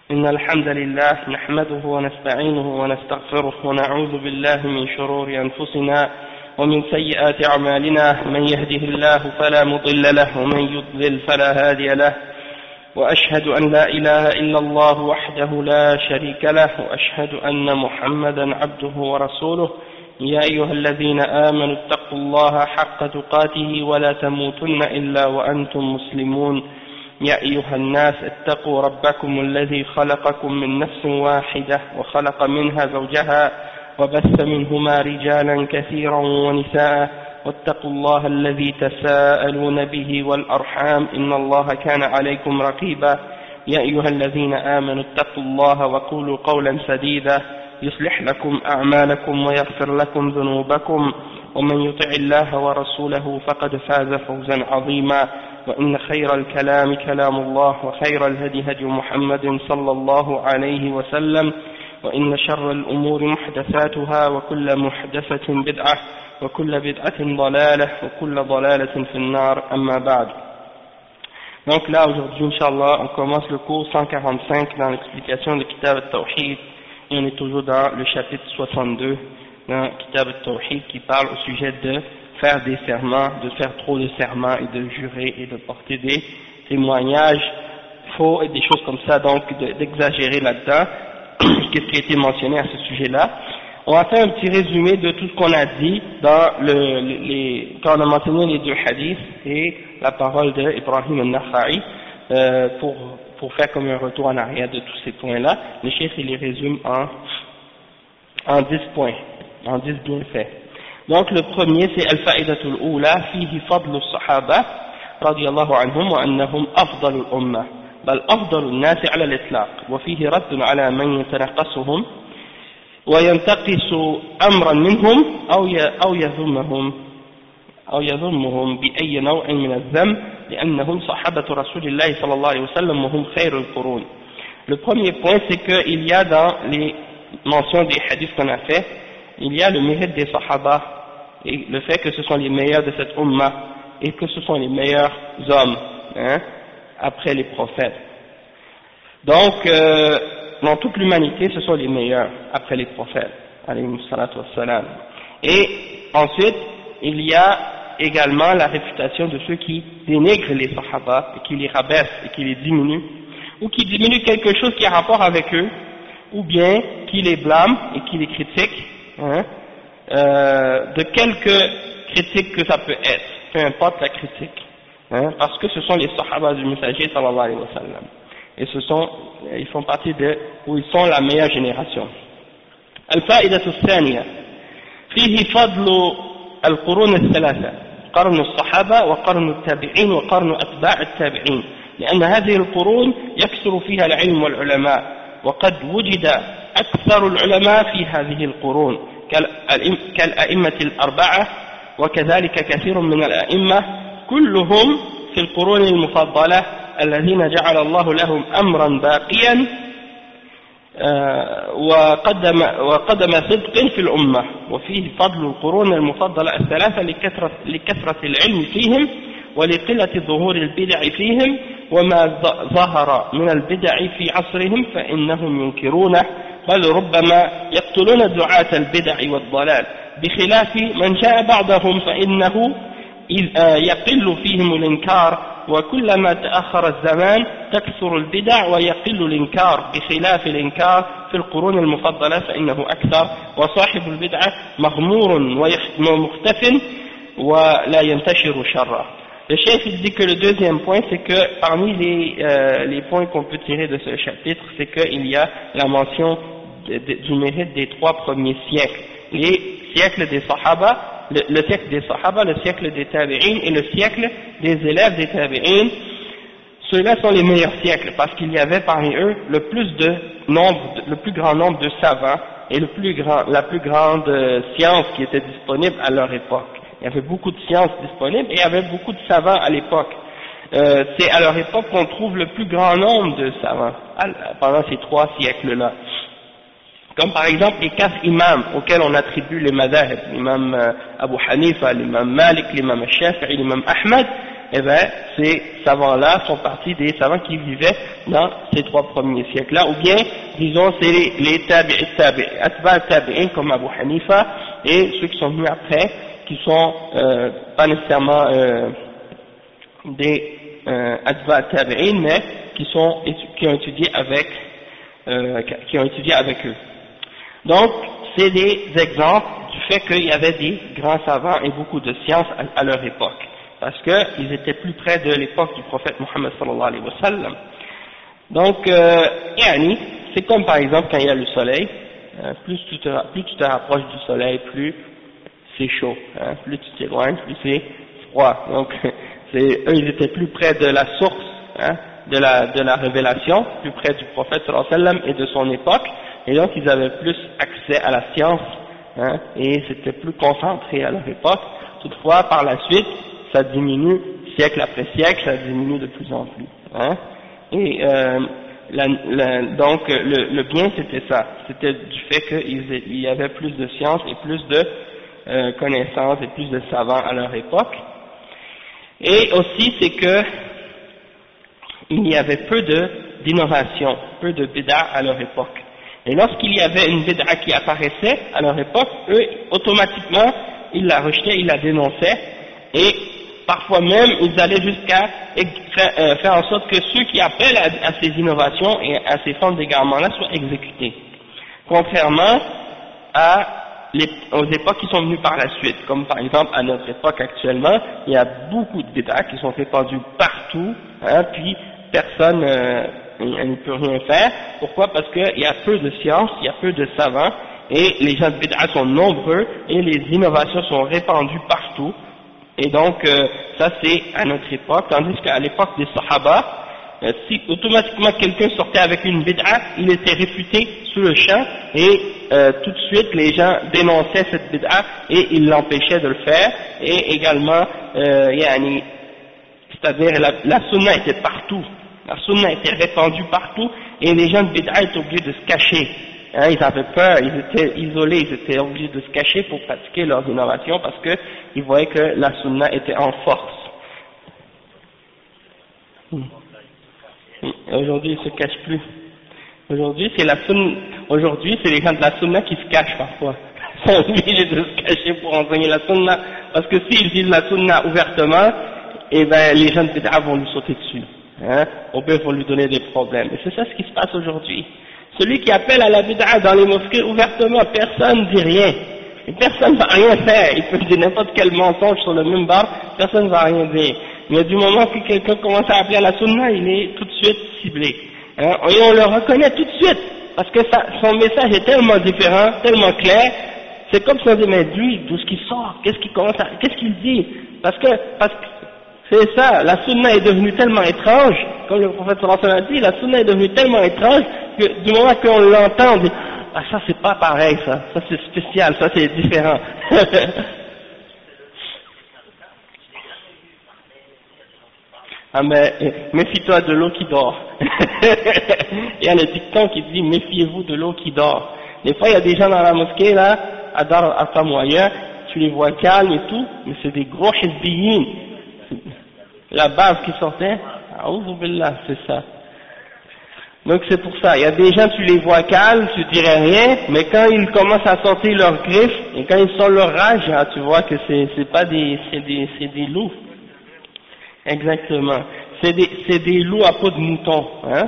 إن الحمد لله نحمده ونستعينه ونستغفره ونعوذ بالله من شرور أنفسنا ومن سيئات أعمالنا من يهده الله فلا مضل له ومن يضلل فلا هادي له وأشهد أن لا إله إلا الله وحده لا شريك له وأشهد أن محمدا عبده ورسوله يا أيها الذين آمنوا اتقوا الله حق تقاته ولا تموتن إلا وأنتم مسلمون يا أيها الناس اتقوا ربكم الذي خلقكم من نفس واحدة وخلق منها زوجها وبث منهما رجالا كثيرا ونساء واتقوا الله الذي تساءلون به والأرحام إن الله كان عليكم رقيبا يا أيها الذين آمنوا اتقوا الله وقولوا قولا سديدا يصلح لكم أعمالكم ويغفر لكم ذنوبكم ومن يطع الله ورسوله فقد فاز فوزا عظيما وإن خير الكلام كلام الله وخير الهدي هدي محمد صلى الله عليه وسلم وإن شر الأمور محدثاتها وكل محدثة بدعة وكل بدعة ضلالة وكل ضلالة في النار أما بعد. Donc là aujourd'hui Inch'Allah on commence le cours 145 dans l'explication de Kitab al-Tawhid et on est toujours dans le chapitre 62 dans Kitab al-Tawhid qui parle au sujet de faire des serments, de faire trop de serments et de jurer et de porter des témoignages faux et des choses comme ça, donc d'exagérer là-dedans. Qu'est-ce qui a été mentionné à ce sujet-là? On va faire un petit résumé de tout ce qu'on a dit dans quand on a mentionné les deux hadiths et la parole d'Ibrahim al-Nakha'i pour faire comme un retour en arrière de tous ces points-là. Le cheikh il les résume en 10 points, en 10 bienfaits. Donc le premier c'est al-fa'idatul ula fihi fadlu as-sahaba radiyallahu anhum wa annahum afdalul ummah bal afdalun nas ala al-itlaq wa fihi raddun ala man yatanaqasuhum wa yantaqisu amran minhum aw yadhummuhum bi ayyi naw'in min adh-dhanb li'annahum sahabatu rasulillahi sallallahu alayhi wa sallam wa hum khayrul qurun. Le premier point c'est que il y a dans les mentions des hadiths qu'on a fait, il y a le mérite des sahaba et le fait que ce sont les meilleurs de cette ummah et que ce sont les meilleurs hommes après les prophètes. Donc dans toute l'humanité ce sont les meilleurs après les prophètes alayhi salatu wassalam. Et ensuite il y a également la réfutation de ceux qui dénigrent les sahaba et qui les rabaissent et qui les diminuent ou qui diminuent quelque chose qui a rapport avec eux ou bien qui les blâment et qui les critiquent de quelque critique que ça peut être, peu importe la critique, parce que ce sont les sahaba du messager sallallahu alayhi wa sallam, et ils font partie ils sont la meilleure génération. Al-fa'idatu thaniya fihi fadlu al-qurun al-thalatha قرن الصحابة وقرن التابعين وقرن أتباع التابعين لأن هذه القرون يكثر فيها العلم والعلماء وقد وجد أكثر العلماء في هذه القرون كالأئمة الأربعة وكذلك كثير من الأئمة كلهم في القرون المفضلة الذين جعل الله لهم أمرا باقيا وقدم صدق في الأمة وفيه فضل القرون المفضلة الثلاثة لكثرة العلم فيهم ولقلة ظهور البدع فيهم وما ظهر من البدع في عصرهم فإنهم ينكرونه بل ربما يقتلون دعاة البدع والضلال بخلاف من جاء بعدهم فإنه يقل فيهم الإنكار وكلما تأخر الزمان تكثر البدع ويقل الإنكار بخلاف الإنكار في القرون المفضلة فإنه أكثر وصاحب البدعة مغمور ومختف ولا ينتشر شره. Le chef dit que le deuxième point c'est que parmi les points qu'on peut tirer de ce chapitre c'est qu'il y a la mention du mérite des 3 premiers siècles, les siècles des sahaba, le siècle des sahaba, le siècle des tabi'in et le siècle des élèves des tabi'in. Ceux-là sont les meilleurs siècles parce qu'il y avait parmi eux le plus grand nombre de savants et la plus grande science qui était disponible à leur époque. Il y avait beaucoup de sciences disponibles et il y avait beaucoup de savants à l'époque. C'est à leur époque qu'on trouve le plus grand nombre de savants pendant ces 3 siècles-là. Comme par exemple les 4 imams auxquels on attribue les madhahib, l'imam Abu Hanifa, l'imam Malik, l'imam Shafi'i, l'imam Ahmad, eh ben, ces savants-là font partie des savants qui vivaient dans ces 3 premiers siècles-là, ou bien, disons, c'est les atba' tabi'in comme Abu Hanifa, et ceux qui sont venus après, qui sont pas nécessairement des atba' tabi'in, mais qui ont étudié avec eux. Donc, c'est des exemples du fait qu'il y avait des grands savants et beaucoup de sciences à leur époque, parce qu'ils étaient plus près de l'époque du prophète Mohammed sallallahu alayhi wa sallam. Donc, c'est comme par exemple quand il y a le soleil, plus tu te rapproches du soleil, plus c'est chaud, plus tu t'éloignes, plus c'est froid. Donc, eux ils étaient plus près de la source, de la révélation, plus près du prophète sallallahu alayhi wa sallam et de son époque, et donc ils avaient plus accès à la science, et c'était plus concentré à leur époque. Toutefois, par la suite, ça diminue, siècle après siècle, ça diminue de plus en plus. Et donc le bien c'était ça, c'était du fait qu'il y avait plus de science et plus de connaissances et plus de savants à leur époque. Et aussi c'est que il y avait peu d'innovation, peu de bid'a à leur époque. Et lorsqu'il y avait une bid'a qui apparaissait à leur époque, eux, automatiquement, ils la rejetaient, ils la dénonçaient, et parfois même, ils allaient jusqu'à faire en sorte que ceux qui appellent à ces innovations et à ces formes d'égarement-là soient exécutés. Contrairement aux époques qui sont venues par la suite, comme par exemple à notre époque actuellement, il y a beaucoup de bid'a qui sont répandues partout, puis personne ne peut rien faire. Pourquoi? Parce qu'il y a peu de sciences, il y a peu de savants, et les gens de bid'a sont nombreux, et les innovations sont répandues partout. Et donc, ça c'est à notre époque, tandis qu'à l'époque des Sahaba, si automatiquement quelqu'un sortait avec une bid'a, il était réfuté sur le champ, et tout de suite les gens dénonçaient cette bid'a, et ils l'empêchaient de le faire, et également, c'est-à-dire la sunna était partout. La sunna était répandue partout et les gens de bid'a étaient obligés de se cacher. Ils avaient peur, ils étaient isolés, ils étaient obligés de se cacher pour pratiquer leurs innovations parce qu'ils voyaient que la sunna était en force. Aujourd'hui, ils se cachent plus. Aujourd'hui, c'est les gens de la sunna qui se cachent parfois. Ils sont obligés de se cacher pour enseigner la sunna parce que s'ils disent la sunna ouvertement, eh ben les gens de bid'a vont lui sauter dessus. Au pire, faut lui donner des problèmes. Et c'est ça ce qui se passe aujourd'hui. Celui qui appelle à la bid'a dans les mosquées ouvertement, personne ne dit rien. Et personne ne va rien faire. Il peut dire n'importe quel mensonge sur le minbar, personne ne va rien dire. Mais du moment que quelqu'un commence à appeler à la sunna, il est tout de suite ciblé. Et on le reconnaît tout de suite. Parce que son message est tellement différent, tellement clair. C'est comme si on dit, mais lui, d'où est-ce qu'il sort? Qu'est-ce qu'il dit? Parce que c'est ça, la sunna est devenue tellement étrange, comme le prophète sallallahu alayhi wa sallam a dit, la sunna est devenue tellement étrange que du moment qu'on l'entend, on dit, ah ça c'est pas pareil ça c'est spécial, ça c'est différent. Ah mais méfie-toi de l'eau qui dort. Il y a le dicton qui dit méfiez-vous de l'eau qui dort. Des fois il y a des gens dans la mosquée là, à Dar al-Qam ou ailleurs, tu les vois calmes et tout, mais c'est des gros hizbiyin. La base qui sortait, a'oudhu billah, c'est ça. Donc c'est pour ça, il y a des gens, tu les vois calmes, tu dirais rien, mais quand ils commencent à sortir leurs griffes, et quand ils sortent leur rage, tu vois que c'est pas c'est des loups. Exactement. C'est des loups à peau de mouton,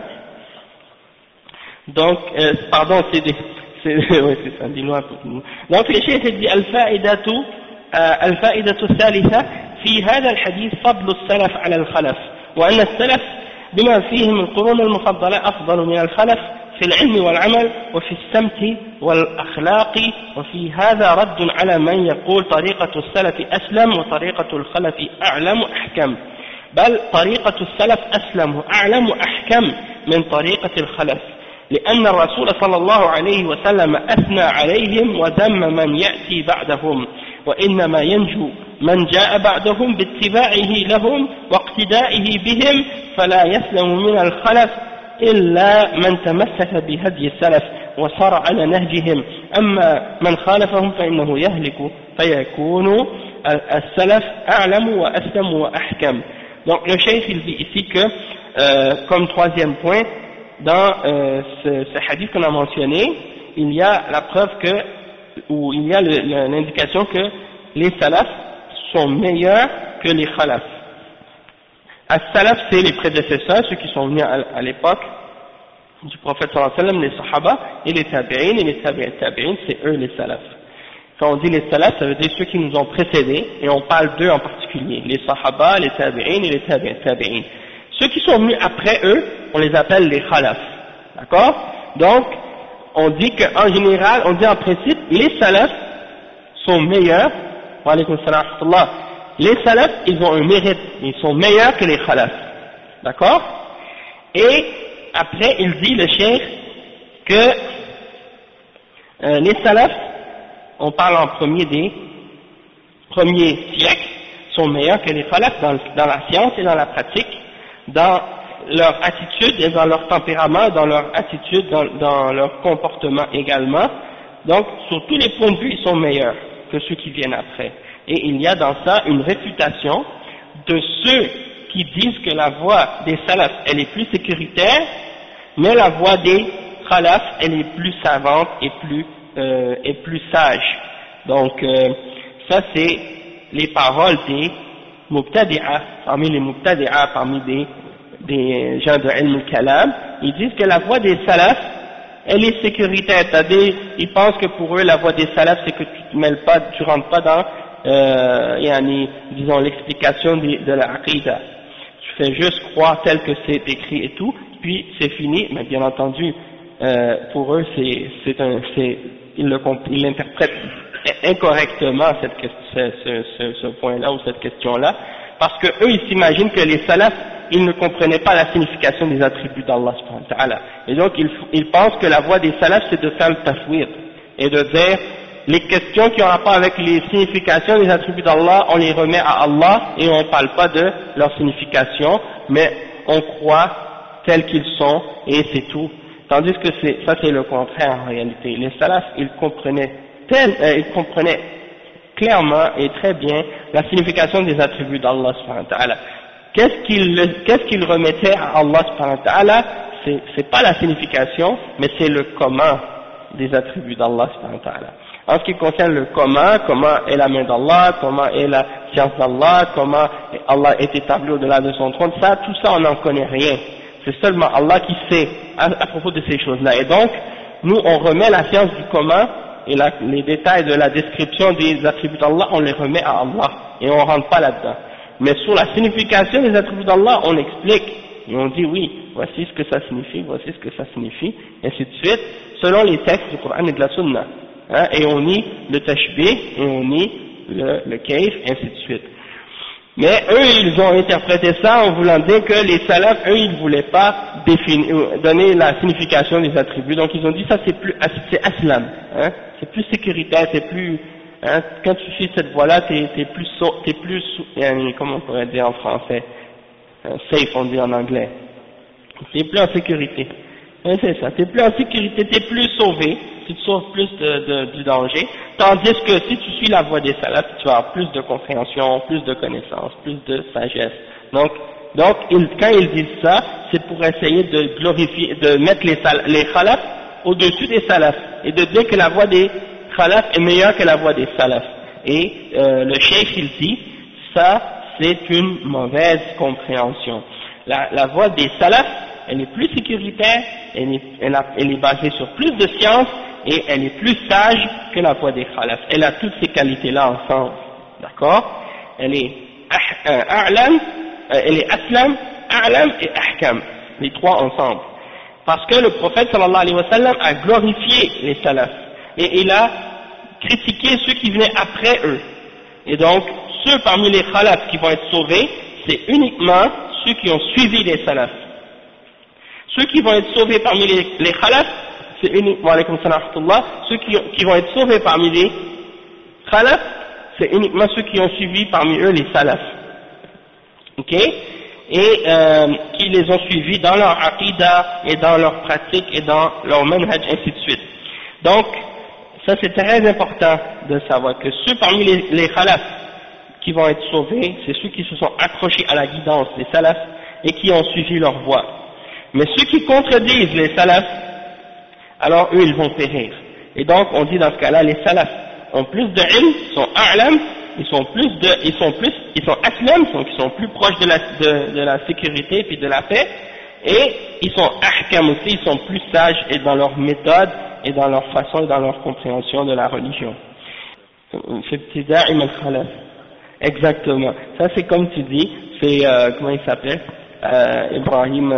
Donc, oui, c'est ça, des loups à peau de mouton. Donc, le cheikh dit, al-fa'idatu thalitha, في هذا الحديث فضل السلف على الخلف وأن السلف بما فيه من القرون المفضلة أفضل من الخلف في العلم والعمل وفي السمت والأخلاق وفي هذا رد على من يقول طريقة السلف أسلم وطريقة الخلف أعلم وأحكم بل طريقة السلف أسلم وأعلم وأحكم من طريقة الخلف لأن الرسول صلى الله عليه وسلم أثنى عليهم وذم من يأتي بعدهم وإنما ينجو من جاء بعدهم باتباعه لهم واقتدائه بهم فلا يسلم من الخلف إلا من تمسك بهدي السلف وصار على نهجهم أما من خالفهم فإنه يهلك فيكون السلف أعلم وأسلم وأحكم. Donc le cheikh il dit ici que, comme troisième point, dans ce hadith qu'on a mentionné, il y a la preuve ou il y a l'indication que les salafs sont meilleurs que les khalaf. As-salaf, c'est les prédécesseurs, ceux qui sont venus à l'époque du prophète sallallahu alayhi wa sallam, les sahaba, et les tabi'in, et les tabi'in, c'est eux les salafs. Quand on dit les salafs, ça veut dire ceux qui nous ont précédés, et on parle d'eux en particulier, les sahaba, les tabi'in et les tabi'in. Ceux qui sont venus après eux, on les appelle les khalaf. D'accord? Donc, on dit qu'en général, on dit en principe, les salafs sont meilleurs. Wa alaykum salam wa rahmatullah. Les salafs, ils ont un mérite, ils sont meilleurs que les khalaf. D'accord? Et après, il dit, le cheikh, que les salafs, on parle en premier des premiers siècles, sont meilleurs que les khalaf dans la science et dans la pratique, dans leur attitude et dans leur tempérament, dans leur attitude, dans leur comportement également. Donc, sur tous les points de vue, ils sont meilleurs que ceux qui viennent après. Et il y a dans ça une réfutation de ceux qui disent que la voie des salafs, elle est plus sécuritaire, mais la voie des khalaf, elle est plus savante et plus sage. Donc, ça c'est les paroles des mubtadi'a, parmi les mubtadi'a, parmi des gens de ilm al-kalam, ils disent que la voie des salafs, elle est sécuritaire, c'est-à-dire, ils pensent que pour eux, la voie des salafs, c'est que tu te mêles pas, tu rentres pas dans, disons, l'explication de la aqidah. Tu fais juste croire tel que c'est écrit et tout, puis c'est fini, mais bien entendu, pour eux, ils l'interprètent incorrectement, ce point-là ou cette question-là, parce que eux, ils s'imaginent que les salafs, ils ne comprenaient pas la signification des attributs d'Allah subhanahu wa ta'ala. Et donc, ils pensent que la voie des salafs, c'est de faire le tafwid, et de dire, les questions qui ont rapport avec les significations des attributs d'Allah, on les remet à Allah, et on ne parle pas de leur signification, mais on croit tels qu'ils sont, et c'est tout. Tandis que ça c'est le contraire en réalité. Les salafs, ils comprenaient clairement et très bien la signification des attributs d'Allah subhanahu wa ta'ala. Qu'est-ce qu'ils remettaient à Allah subhanahu wa ta'ala? C'est pas la signification, mais c'est le comment des attributs d'Allah subhanahu wa ta'ala. En ce qui concerne le comment est la main d'Allah, comment est la science d'Allah, comment Allah est établi au-delà de son trône, tout ça on n'en connaît rien. C'est seulement Allah qui sait à propos de ces choses-là. Et donc, nous on remet la science du comment et les détails de la description des attributs d'Allah, on les remet à Allah et on rentre pas là-dedans. Mais sur la signification des attributs d'Allah, on explique et on dit oui, voici ce que ça signifie, voici ce que ça signifie, et ainsi de suite, selon les textes du Coran et de la Sunna. Et on nie le tashbih, et on nie le kayf, et ainsi de suite. Mais eux, ils ont interprété ça en voulant dire que les salafs, eux, ils ne voulaient pas donner la signification des attributs. Donc ils ont dit ça, c'est aslam, c'est plus sécuritaire, c'est plus, quand tu suis cette voie-là, t'es plus, comment on pourrait dire en français, safe, on dit en anglais. T'es plus en sécurité. C'est ça, t'es plus en sécurité, t'es plus sauvé, tu te sauves plus du danger, tandis que si tu suis la voie des salafs, tu vas avoir plus de compréhension, plus de connaissances, plus de sagesse. Donc quand ils disent ça, c'est pour essayer de glorifier, de mettre les khalaf au-dessus des salafs, et de dire que la voie des khalaf est meilleure que la voie des salafs. Et le cheikh il dit, ça c'est une mauvaise compréhension. La voie des salafs, elle est plus sécuritaire, elle est basée sur plus de science, et elle est plus sage que la voie des khalaf. Elle a toutes ces qualités-là ensemble, d'accord? Elle est a'lam, elle est aslam, a'lam et ahkam, les trois ensemble. Parce que le prophète sallallahu alayhi wa sallam a glorifié les salafs, et il a critiqué ceux qui venaient après eux. Et donc, ceux parmi les khalaf qui vont être sauvés, c'est uniquement ceux qui ont suivi les salafs. Ceux qui vont être sauvés parmi les khalaf, c'est uniquement, ceux qui vont être sauvés parmi les khalaf, c'est uniquement ceux qui ont suivi parmi eux les salaf. Ok? Et qui les ont suivis dans leur aqidah et dans leur pratique et dans leur manhaj, ainsi de suite. Donc, ça c'est très important de savoir que ceux parmi les khalaf qui vont être sauvés, c'est ceux qui se sont accrochés à la guidance des salafs et qui ont suivi leur voie. Mais ceux qui contredisent les salafs, alors eux ils vont périr. Et donc on dit dans ce cas-là, les salafs ont plus de ilm, sont a'lam, ils sont aslam, donc ils sont plus proches de la sécurité puis de la paix, et ils sont ahkam aussi, ils sont plus sages et dans leur méthode et dans leur façon et dans leur compréhension de la religion. Exactement. Ça c'est comme tu dis, c'est comment il s'appelle, Ibrahim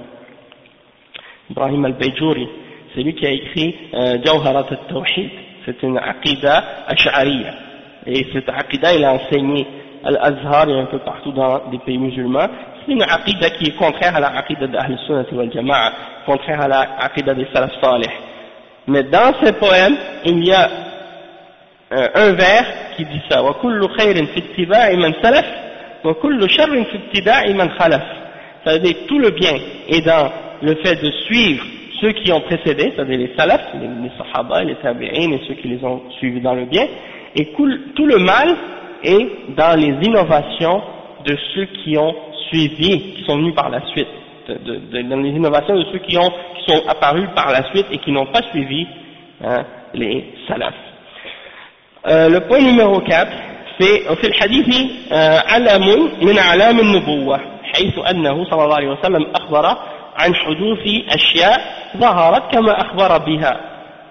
al-Bayjouri. C'est lui qui a écrit Jawharat al-Tawhid. C'est une aqida ash'ariyya. Et cette aqida, il a enseigné al-Azhar et un peu partout dans des pays musulmans. C'est une aqida qui est contraire à la aqida d'Ahl Sunnah wal Jama'a, contraire à la aqida des salaf salih. Mais dans ce poème, il y a un vers qui dit ça. Wa kullu khayrin fi ittiba'i man salaf, wa kullu sharrin fi ibtida'i man khalaf. Ça veut dire tout le bien est dans le fait de suivre ceux qui ont précédé, c'est-à-dire les salafs, les sahaba, les tabi'in et ceux qui les ont suivis dans le bien, et tout le mal est dans les innovations de ceux qui ont suivi, qui sont venus par la suite, dans les innovations de ceux qui sont apparus par la suite et qui n'ont pas suivi les salafs. Le point numéro 4, c'est في الحديث علم من أعلام النبوة حيث أنه صلى الله عليه وسلم أخبر عن حدوث أشياء ظهرت كما أخبر بها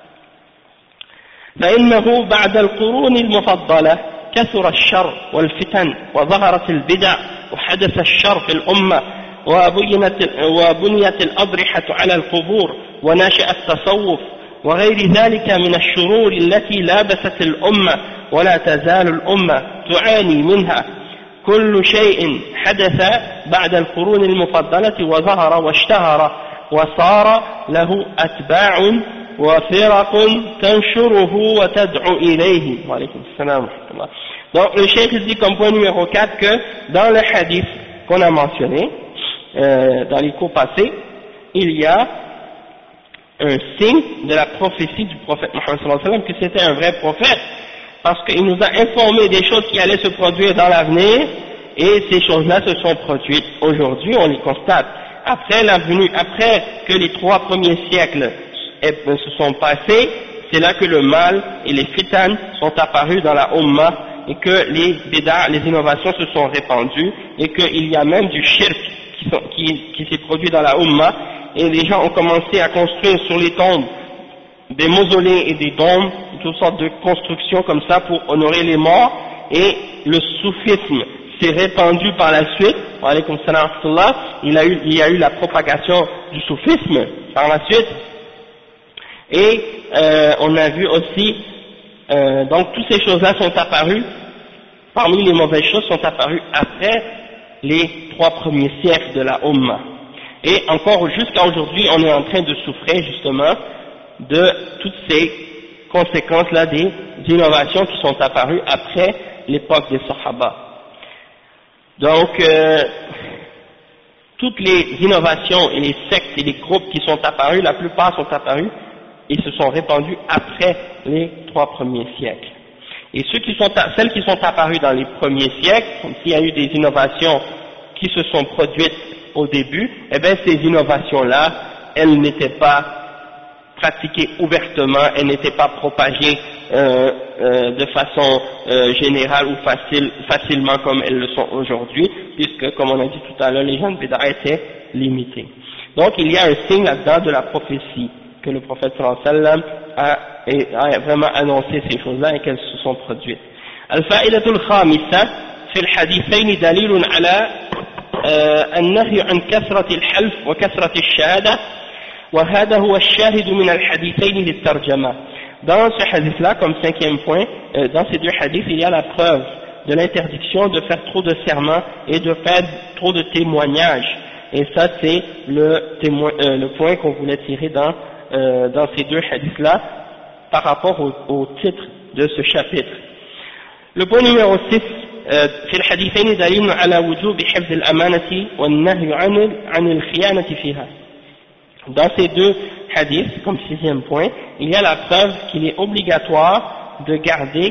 فإنه بعد القرون المفضلة كثر الشر والفتن وظهرت البدع وحدث الشر في الأمة وبنيت الأضرحة على القبور ونشأ التصوف وغير ذلك من الشرور التي لابست الأمة ولا تزال الأمة تعاني منها كل شيء حدث بعد القرون المفضلة وظهر واشتهر وصار له أتباع وفرق تنشره وتدعو إليه. وعليكم السلام ورحمة الله. Donc le cheikh dit comme point numéro 4 que dans le hadith qu'on a mentionné dans les cours passés, il y a un signe de la prophétie du prophète Mohammed sallallahu alayhi wa sallam que c'était un vrai prophète, parce qu'il nous a informé des choses qui allaient se produire dans l'avenir, et ces choses-là se sont produites aujourd'hui, on les constate. Après que les 3 premiers siècles se sont passés, c'est là que le mal et les fitan sont apparus dans la Ummah, et que les bid'a, les innovations se sont répandues, et qu'il y a même du shirk qui s'est produit dans la Ummah, et les gens ont commencé à construire sur les tombes des mausolées et des dômes, toutes sortes de constructions comme ça pour honorer les morts, et le soufisme s'est répandu par la suite. Wa alaykum salam wa rahmatullah. Il y a eu la propagation du soufisme par la suite, et on a vu aussi donc toutes ces choses-là sont apparues, parmi les mauvaises choses sont apparues après les 3 premiers siècles de la Ummah. Et encore jusqu'à aujourd'hui, on est en train de souffrir justement de toutes ces conséquences-là des innovations qui sont apparues après l'époque des Sahaba. Donc, toutes les innovations et les sectes et les groupes qui sont apparus, la plupart sont apparus et se sont répandus après les 3 premiers siècles. Et celles qui sont apparues dans les premiers siècles, comme s'il y a eu des innovations qui se sont produites au début, eh bien ces innovations-là, elles n'étaient pas pratiquées ouvertement, elles n'étaient pas propagées de façon générale ou facilement comme elles le sont aujourd'hui, puisque, comme on a dit tout à l'heure, les gens de Bid'a étaient limités. Donc il y a un signe là-dedans de la prophétie, que le prophète sallallahu alayhi wa sallam a vraiment annoncé ces choses-là et qu'elles se sont produites. Al-fa'idatul khamisah في الحديثين دليل على النهي عن كثرة الحلف وكثرة الشهادة وهذا هو الشاهد من الحديثين للترجمة. Dans ce hadith-là, comme 5e point, dans ces 2 hadiths, il y a la preuve de l'interdiction de faire trop de serments et de faire trop de témoignages. Et ça, c'est le point qu'on voulait tirer dans ces 2 hadiths-là par rapport au titre de ce chapitre. Le point numéro 6, في الحديثين دليل على وجوب حفظ الأمانة والنهي عن الخيانة فيها. Dans ces 2 hadiths, comme 6e point, il y a la preuve qu'il est obligatoire de garder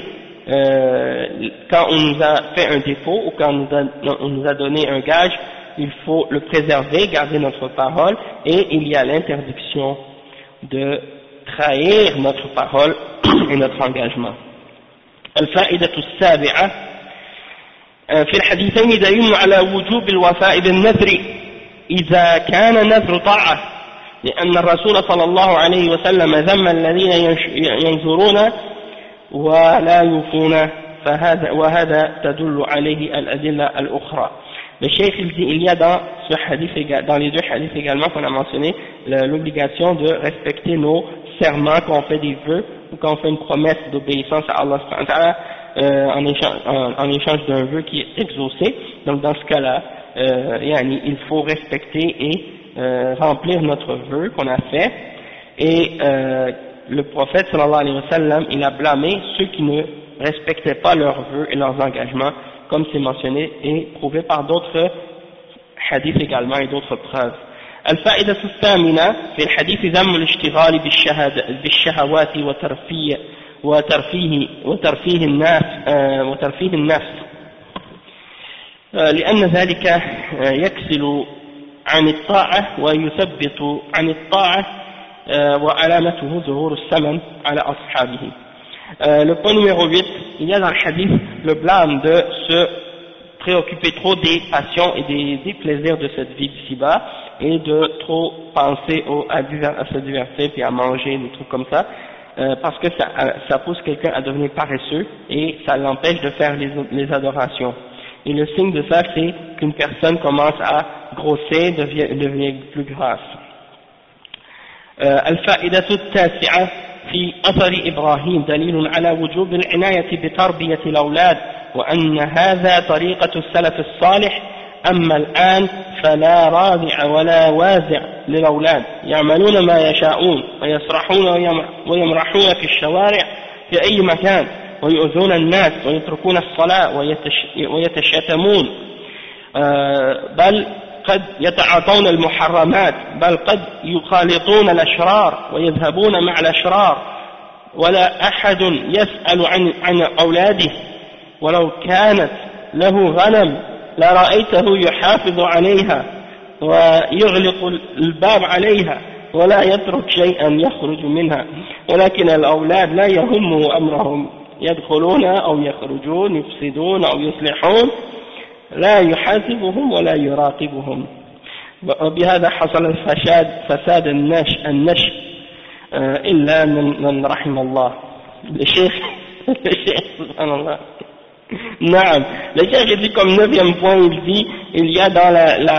quand on nous a fait un dépôt ou quand on nous a donné un gage, il faut le préserver, garder notre parole, et il y a l'interdiction de trahir notre parole et notre engagement. الفائدة السابعة في الحديثين دليل على وجوب الوفاء بالنذر إذا كان نذر طاعة لأن الرسول صلى الله عليه وسلم ذم الذين ينذرون ولا يوفون وهذا تدل عليه الأدلة الأخرى. Le cheikh il y a dans les deux hadiths également qu'on a mentionné l'obligation de respecter nos serments quand on fait des vœux ou quand on fait une promesse d'obéissance à Allah subhanahu wa ta'ala en échange d'un vœu qui est exaucé. Donc dans ce cas-là, il faut respecter et remplir notre vœu qu'on a fait. Et le prophète sallallahu alayhi wa sallam, il a blâmé ceux qui ne respectaient pas leurs vœux et leurs engagements, comme c'est mentionné et prouvé par d'autres hadiths également et d'autres preuves. الفائدة الثامنة في الحديث ذم الاشتغال بالشهوات وترفيه النفس لأن ذلك يكسل عن الطاعة ويثبط عن الطاعة وعلامته ظهور السمن على أصحابه. Le point numéro 8, il y a dans le hadith le blâme de se préoccuper trop des passions et des plaisirs de cette vie d'ici-bas et de trop penser à se divertir puis à manger, des trucs comme ça, parce que ça pousse quelqu'un à devenir paresseux et ça l'empêche de faire les adorations. Et le signe de ça, c'est qu'une personne commence à grossir, devient plus grasse. الفائدة التاسعة في أثر إبراهيم دليل على وجوب العناية بتربية الأولاد وأن هذا طريقة السلف الصالح أما الآن فلا رادع ولا وازع للأولاد يعملون ما يشاءون ويسرحون ويمرحون في الشوارع في أي مكان ويؤذون الناس ويتركون الصلاة ويتشتمون بل قد يتعاطون المحرمات بل قد يخالطون الأشرار ويذهبون مع الأشرار ولا أحد يسأل عن أولاده ولو كانت له غنم لرأيته يحافظ عليها ويغلق الباب عليها ولا يترك شيئا يخرج منها ولكن الأولاد لا يهمه أمرهم يدخلون أو يخرجون يفسدون أو يصلحون لا يحاسبهم ولا يراقبهم وبهذا حصل فساد النشء إلا من رحم الله. الشيخ سبحان الله. نعم. Le cheikh dit comme 9e point, il y a dans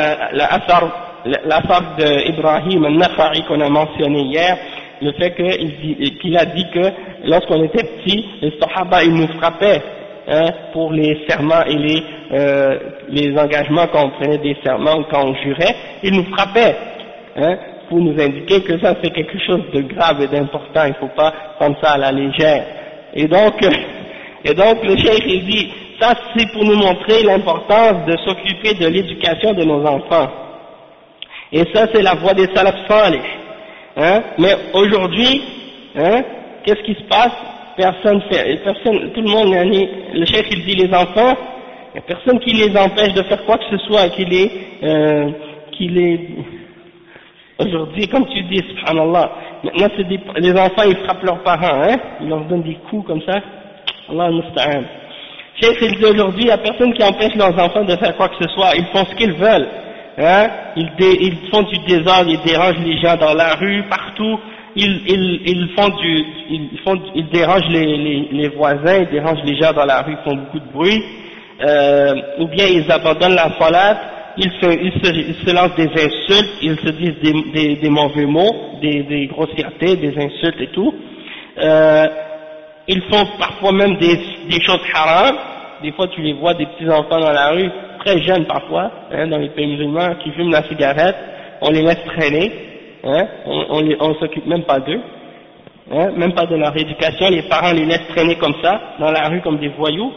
l'affaire d'Ibrahim al-Nakha'i qu'on a mentionné hier, le fait qu'il a dit que lorsqu'on était petit, les Sahaba ils nous frappaient pour les serments et les engagements quand on prenait des serments ou quand on jurait, ils nous frappaient pour nous indiquer que ça c'est quelque chose de grave et d'important, il ne faut pas prendre ça à la légère. Et donc le cheikh il dit, ça c'est pour nous montrer l'importance de s'occuper de l'éducation de nos enfants. Et ça c'est la voie des salaf salih. Mais aujourd'hui, qu'est-ce qui se passe? Personne, tout le monde, le cheikh il dit les enfants, il n'y a personne qui les empêche de faire quoi que ce soit, qui les aujourd'hui, comme tu dis, subhanallah, maintenant c'est les enfants ils frappent leurs parents, ils leur donnent des coups comme ça, Allah al-Musta'an. Cheikh il dit aujourd'hui, il n'y a personne qui empêche leurs enfants de faire quoi que ce soit, ils font ce qu'ils veulent, ils font du désordre, ils dérangent les gens dans la rue, partout, ils dérangent les voisins, ils dérangent les gens dans la rue, ils font beaucoup de bruit, ou bien ils abandonnent la salat, ils se lancent des insultes, ils se disent des mauvais mots, des grossièretés, des insultes et tout. Ils font parfois même des choses haram. Des fois tu les vois, des petits enfants dans la rue, très jeunes parfois, dans les pays musulmans, qui fument la cigarette, on les laisse traîner, on s'occupe même pas d'eux, même pas de leur éducation, les parents les laissent traîner comme ça, dans la rue comme des voyous.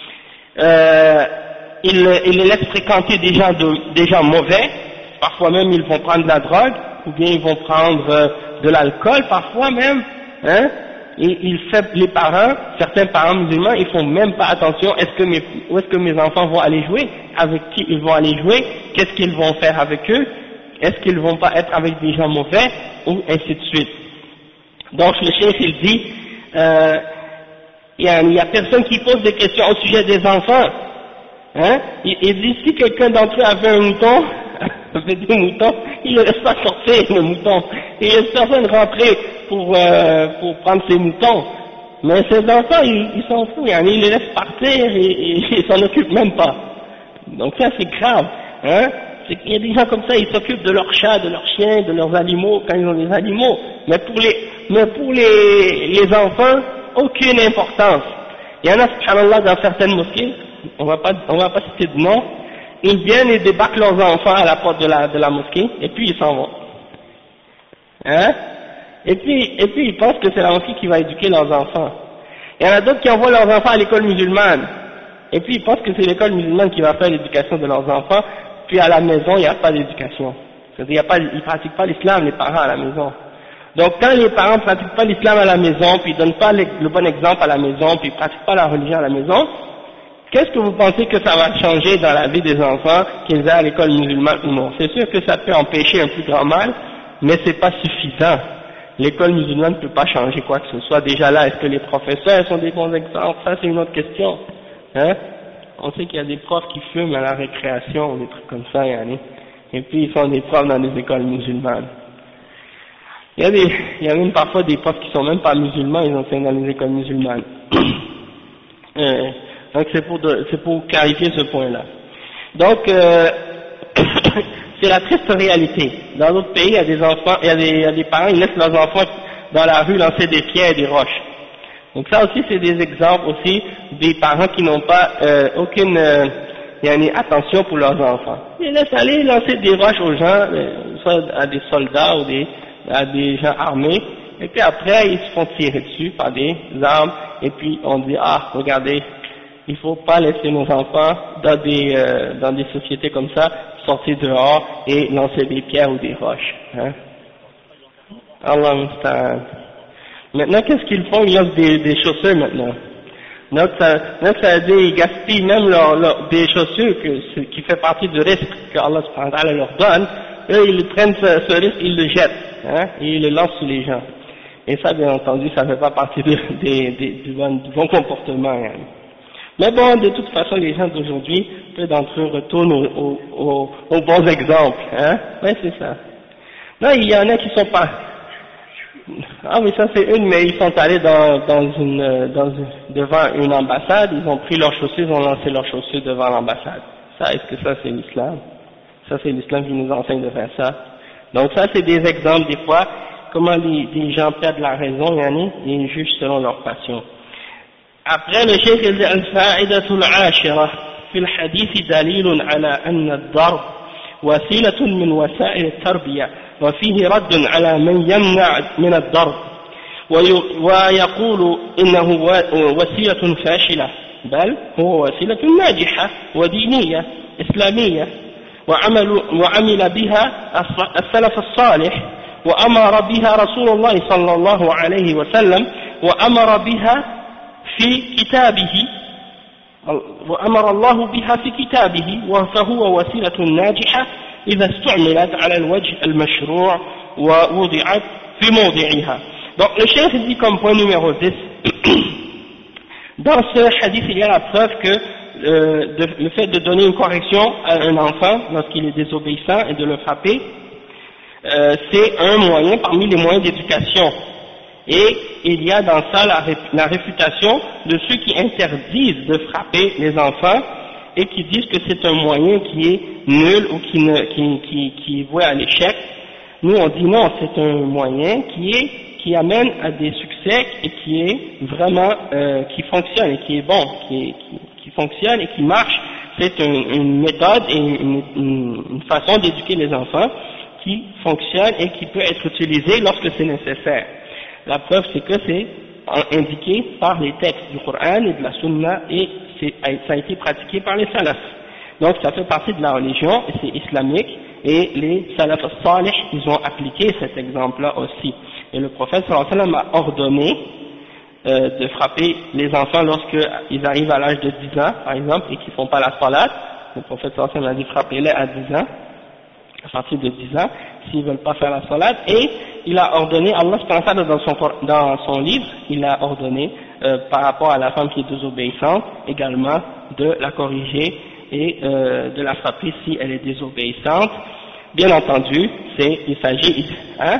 Ils les laissent fréquenter des gens mauvais, parfois même ils vont prendre de la drogue, ou bien ils vont prendre de l'alcool parfois même, et les parents, certains parents musulmans, ils font même pas attention, où est-ce que mes enfants vont aller jouer, avec qui ils vont aller jouer, qu'est-ce qu'ils vont faire avec eux, est-ce qu'ils vont pas être avec des gens mauvais, ou ainsi de suite. Donc le cheikh il dit, il y a personne qui pose des questions au sujet des enfants, hein, il dit si quelqu'un d'entre eux avait un mouton, avait des moutons, il ne laisse pas sortir le mouton, il laisse personne rentrer pour prendre ses moutons, mais ces enfants ils s'en foutent, hein, ils les laissent partir et ils s'en occupent même pas. Donc ça c'est grave, hein. Il y a des gens comme ça, ils s'occupent de leurs chats, de leurs chiens, de leurs animaux quand ils ont des animaux, mais pour les enfants, aucune importance. Il y en a, subhanallah, dans certaines mosquées, on va pas citer de nom, ils viennent et débarquent leurs enfants à la porte de la mosquée, et puis ils s'en vont. Hein? Et puis ils pensent que c'est la mosquée qui va éduquer leurs enfants. Il y en a d'autres qui envoient leurs enfants à l'école musulmane, et puis ils pensent que c'est l'école musulmane qui va faire l'éducation de leurs enfants, puis à la maison il n'y a pas d'éducation. C'est-à-dire ils ne pratiquent pas l'islam, les parents à la maison. Donc quand les parents ne pratiquent pas l'islam à la maison, puis ils ne donnent pas le bon exemple à la maison, puis ils ne pratiquent pas la religion à la maison, qu'est-ce que vous pensez que ça va changer dans la vie des enfants qu'ils aient à l'école musulmane ou non? C'est sûr que ça peut empêcher un plus grand mal, mais c'est pas suffisant. L'école musulmane ne peut pas changer quoi que ce soit. Déjà là, est-ce que les professeurs sont des bons exemples? Ça c'est une autre question. Hein? On sait qu'il y a des profs qui fument à la récréation, ou des trucs comme ça, et puis ils sont des profs dans les écoles musulmanes. Il y a même parfois des profs qui sont même pas musulmans, ils enseignent dans les écoles musulmanes. Donc c'est pour clarifier ce point-là. Donc c'est la triste réalité. Dans d'autres pays, il y a des enfants, il y a des parents, ils laissent leurs enfants dans la rue lancer des pierres et des roches. Donc ça aussi c'est des exemples aussi des parents qui n'ont pas aucune attention pour leurs enfants. Ils laissent aller lancer des roches aux gens, soit à des soldats ou à des gens armés, et puis après ils se font tirer dessus par des armes, et puis on dit regardez, il faut pas laisser nos enfants dans des sociétés comme ça sortir dehors et lancer des pierres ou des roches. Hein? Allah musta'an. Maintenant, qu'est-ce qu'ils font? Ils lancent des chaussures maintenant. Donc, ça veut dire ils gaspillent même des chaussures qui fait partie du risque que Allah subhanahu wa ta'ala leur donne. Eux, ils prennent ce risque, ils le jettent, hein, et ils le lancent sur les gens. Et ça, bien entendu, ça fait pas partie du bon comportement. Hein. Mais bon, de toute façon, les gens d'aujourd'hui, peu d'entre eux retournent aux bons exemples. Hein. Ouais, c'est ça. Non, il y en a qui sont pas. Ah oui, ça c'est mais ils sont allés devant une ambassade, ils ont pris leurs chaussures, ils ont lancé leurs chaussures devant l'ambassade. Ça, est-ce que ça c'est l'islam? Ça c'est l'islam qui nous enseigne de faire ça. Donc ça c'est des exemples des fois, comment les gens perdent la raison, et ils jugent selon leur passion. Après le cheikh il dit al-fa'idatul 'ashira fi al-hadith dalilun ala anna ad-darb wasilatun min wasa'il at-tarbiyah. وفيه رد على من يمنع من الضرب ويقول إنه وسيلة فاشلة بل هو وسيلة ناجحة ودينية إسلامية وعمل بها السلف الصالح وأمر بها رسول الله صلى الله عليه وسلم وأمر بها في كتابه وأمر الله بها في كتابه فهو وسيلة ناجحة إذا استعملت على الوجه المشروع ووضعت في موضعها. Donc le cheikh dit comme point numéro 10, dans ce hadith il y a la preuve que le fait de donner une correction à un enfant lorsqu'il est désobéissant et de le frapper, c'est un moyen parmi les moyens d'éducation. Et il y a dans ça la réfutation de ceux qui interdisent de frapper les enfants et qui disent que c'est un moyen qui est nul ou qui est voué à l'échec. Nous on dit non, c'est un moyen qui amène à des succès et qui est vraiment qui fonctionne et qui est bon, qui fonctionne et qui marche. C'est une méthode et une façon d'éduquer les enfants qui fonctionne et qui peut être utilisée lorsque c'est nécessaire. La preuve c'est que c'est indiqué par les textes du Coran et de la Sunna et ça a été pratiqué par les salafs. Donc ça fait partie de la religion et c'est islamique et les salaf salih ils ont appliqué cet exemple-là aussi. Et le prophète sallallahu alayhi wa sallam a ordonné de frapper les enfants lorsqu'ils arrivent à l'âge de 10 ans, par exemple, et qu'ils font pas la salat. Le prophète sallallahu alayhi wa sallam a dit frappez-les à 10 ans, à partir de 10 ans, s'ils veulent pas faire la salat. Et il a ordonné, Allah subhanahu wa ta'ala dans son livre, il a ordonné par rapport à la femme qui est désobéissante, également de la corriger et de la frapper si elle est désobéissante. Bien entendu, il s'agit, hein,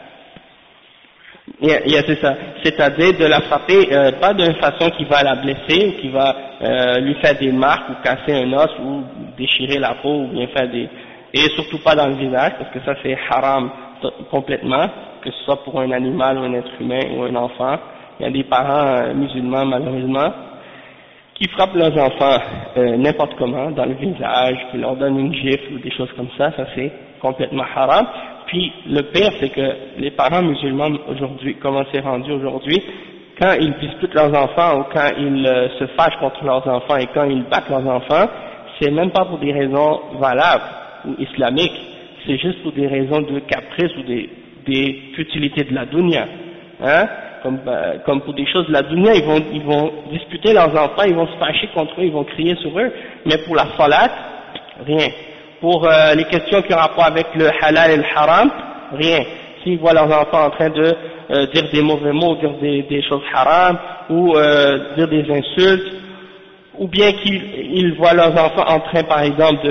c'est ça, c'est-à-dire de la frapper pas d'une façon qui va la blesser ou qui va lui faire des marques ou casser un os ou déchirer la peau ou bien faire des, et surtout pas dans le visage parce que ça c'est haram complètement, que ce soit pour un animal ou un être humain ou un enfant. Il y a des parents musulmans malheureusement qui frappent leurs enfants n'importe comment dans le visage, qui leur donnent une gifle ou des choses comme ça c'est complètement haram. Puis le pire c'est que les parents musulmans aujourd'hui, comment c'est rendu aujourd'hui, quand ils disputent leurs enfants ou quand ils se fâchent contre leurs enfants et quand ils battent leurs enfants, c'est même pas pour des raisons valables ou islamiques, c'est juste pour des raisons de caprice ou des futilités de la dunya, hein, comme pour des choses de la dunya, ils vont disputer leurs enfants, ils vont se fâcher contre eux, ils vont crier sur eux, mais pour la salat, rien. Pour les questions qui ont rapport avec le halal et le haram, rien. S'ils voient leurs enfants en train de dire des mauvais mots, dire des choses haram, ou dire des insultes, ou bien qu'ils voient leurs enfants en train, par exemple,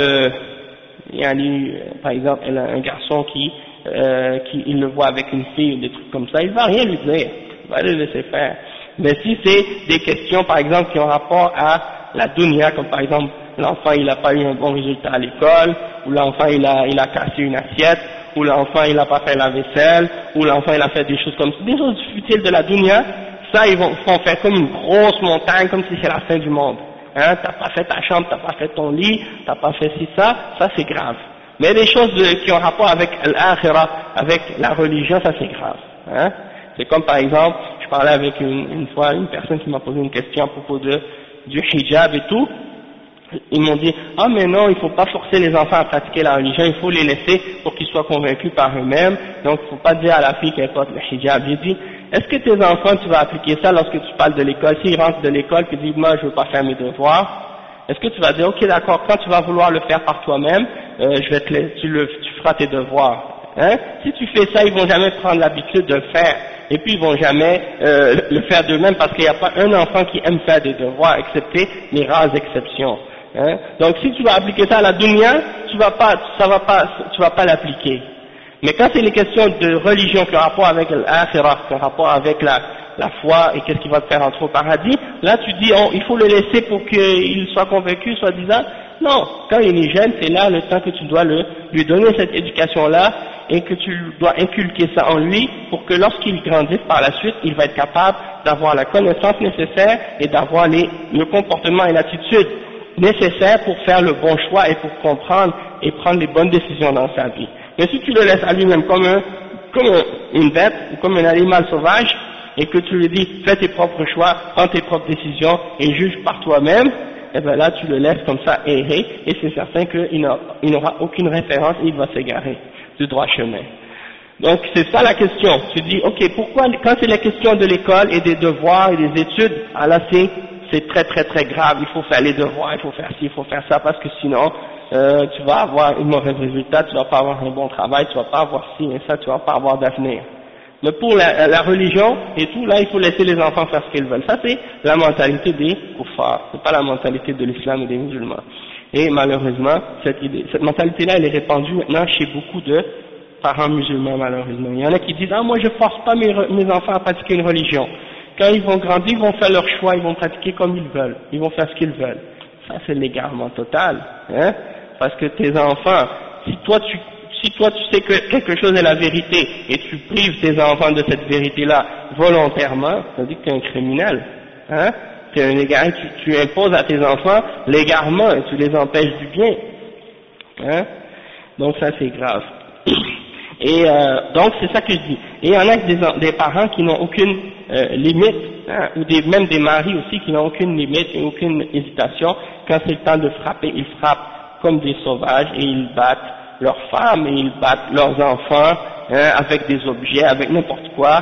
par exemple, un garçon qui il le voit avec une fille ou des trucs comme ça, il va rien lui dire, il va le laisser faire. Mais si c'est des questions, par exemple, qui ont rapport à la dunya, comme par exemple, l'enfant il n'a pas eu un bon résultat à l'école, ou l'enfant il a cassé une assiette, ou l'enfant il n'a pas fait la vaisselle, ou l'enfant il a fait des choses comme ça, des choses futiles de la dunya, ça ils vont faire comme une grosse montagne, comme si c'est la fin du monde. Hein, t'as pas fait ta chambre, t'as pas fait ton lit, t'as pas fait ci, ça c'est grave. Mais les choses qui ont rapport avec l'akhirah, avec la religion, ça c'est grave. Hein. C'est comme par exemple, je parlais avec une fois une personne qui m'a posé une question à propos du hijab et tout. Ils m'ont dit, ah mais non, il faut pas forcer les enfants à pratiquer la religion, il faut les laisser pour qu'ils soient convaincus par eux-mêmes, donc il faut pas dire à la fille qu'elle porte le hijab. J'ai dit, est-ce que tes enfants, tu vas appliquer ça lorsque tu parles de l'école, s'ils rentrent de l'école, qu'ils disent, moi je veux pas faire mes devoirs, est-ce que tu vas dire, ok d'accord, quand tu vas vouloir le faire par toi-même, tu feras tes devoirs, hein? Si tu fais ça, ils vont jamais prendre l'habitude de le faire, et puis ils vont jamais le faire d'eux-mêmes, parce qu'il n'y a pas un enfant qui aime faire des devoirs, excepté les rares exceptions. Hein? Donc si tu vas appliquer ça à la dunya, tu vas pas l'appliquer. Mais quand c'est les questions de religion qui ont rapport avec l'akhirah, qui ont rapport avec la foi et qu'est-ce qui va te faire entrer au paradis, là tu dis il faut le laisser pour qu'il soit convaincu, soi-disant. Non, quand il est jeune, c'est là le temps que tu dois lui donner cette éducation-là et que tu dois inculquer ça en lui pour que lorsqu'il grandisse par la suite, il va être capable d'avoir la connaissance nécessaire et d'avoir le comportement et l'attitude nécessaire pour faire le bon choix et pour comprendre et prendre les bonnes décisions dans sa vie. Mais si tu le laisses à lui-même comme une bête ou comme un animal sauvage et que tu lui dis fais tes propres choix, prends tes propres décisions et juge par toi-même, et bien là tu le laisses comme ça errer et c'est certain qu'il n'aura aucune référence et il va s'égarer du droit chemin. Donc c'est ça la question. Tu dis ok, pourquoi quand c'est la question de l'école et des devoirs et des études, alors c'est très très très grave, il faut faire les devoirs, il faut faire ci, il faut faire ça, parce que sinon tu vas avoir un mauvais résultat, tu vas pas avoir un bon travail, tu vas pas avoir ci et ça, tu vas pas avoir d'avenir. Mais pour la religion et tout, là il faut laisser les enfants faire ce qu'ils veulent. Ça c'est la mentalité des kuffars, c'est pas la mentalité de l'islam et des musulmans. Et malheureusement, cette mentalité-là elle est répandue maintenant chez beaucoup de parents musulmans malheureusement. Il y en a qui disent ah moi je force pas mes enfants à pratiquer une religion. Quand ils vont grandir, ils vont faire leur choix, ils vont pratiquer comme ils veulent, ils vont faire ce qu'ils veulent. Ça c'est l'égarement total, hein, parce que tes enfants, si toi tu sais que quelque chose est la vérité et tu prives tes enfants de cette vérité-là volontairement, ça veut dire que tu es un criminel, hein, tu es un égaré, tu imposes à tes enfants l'égarement et tu les empêches du bien, hein, donc ça c'est grave. Et donc c'est ça que je dis. Et il y en a des parents qui n'ont aucune limite, hein, ou même des maris aussi qui n'ont aucune limite et aucune hésitation. Quand c'est le temps de frapper, ils frappent comme des sauvages et ils battent leurs femmes et ils battent leurs enfants, hein, avec des objets, avec n'importe quoi.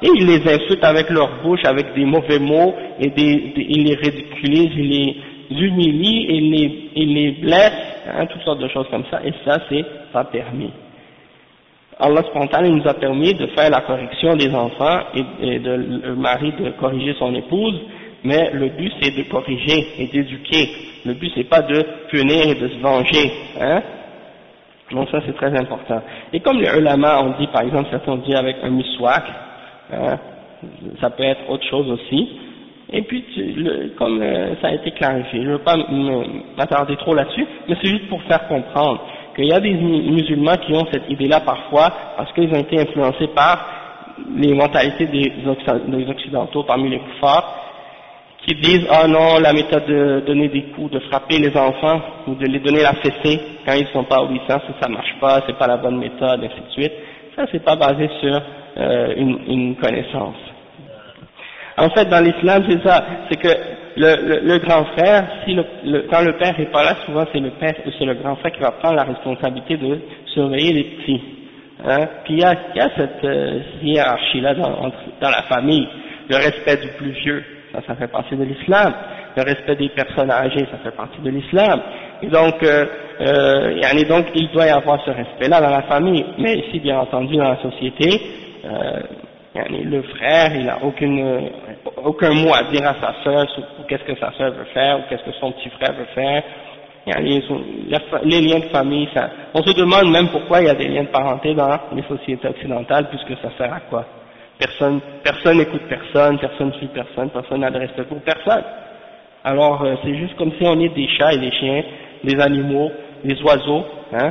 et ils les insultent avec leur bouche, avec des mauvais mots, et ils les ridiculisent, ils les humilient, ils les blessent, hein, toutes sortes de choses comme ça, et ça c'est pas permis. Allah subhanahu wa ta'ala nous a permis de faire la correction des enfants et de le mari de corriger son épouse, mais le but c'est de corriger et d'éduquer. Le but c'est pas de punir et de se venger, hein. Donc ça c'est très important. Et comme les ulama ont dit, par exemple, certains ont dit avec un miswak, hein, ça peut être autre chose aussi. Et puis, comme ça a été clarifié, je ne veux pas m'attarder trop là-dessus, mais c'est juste pour faire comprendre qu'il y a des musulmans qui ont cette idée-là parfois, parce qu'ils ont été influencés par les mentalités des occidentaux parmi les kuffars, qui disent, ah non, la méthode de donner des coups, de frapper les enfants, ou de les donner la fessée quand ils ne sont pas obéissants, ça marche pas, c'est pas la bonne méthode, ainsi de suite. Ça, c'est pas basé sur une connaissance. En fait, dans l'islam, c'est ça, c'est que le grand frère, quand le père est pas là, souvent c'est le grand frère qui va prendre la responsabilité de surveiller les petits. Hein? Puis il y a cette hiérarchie-là dans la famille, le respect du plus vieux, ça fait partie de l'islam, le respect des personnes âgées, ça fait partie de l'islam. Et donc, donc il doit y avoir ce respect-là dans la famille, mais ici, bien entendu, dans la société, le frère, il n'a aucun mot à dire à sa sœur sur qu'est-ce que sa sœur veut faire ou qu'est-ce que son petit frère veut faire. Les liens de famille, ça, on se demande même pourquoi il y a des liens de parenté dans les sociétés occidentales, puisque ça sert à quoi? Personne n'écoute personne, personne ne suit personne, personne n'a de respect pour personne. Alors c'est juste comme si on est des chats et des chiens, des animaux, des oiseaux, hein.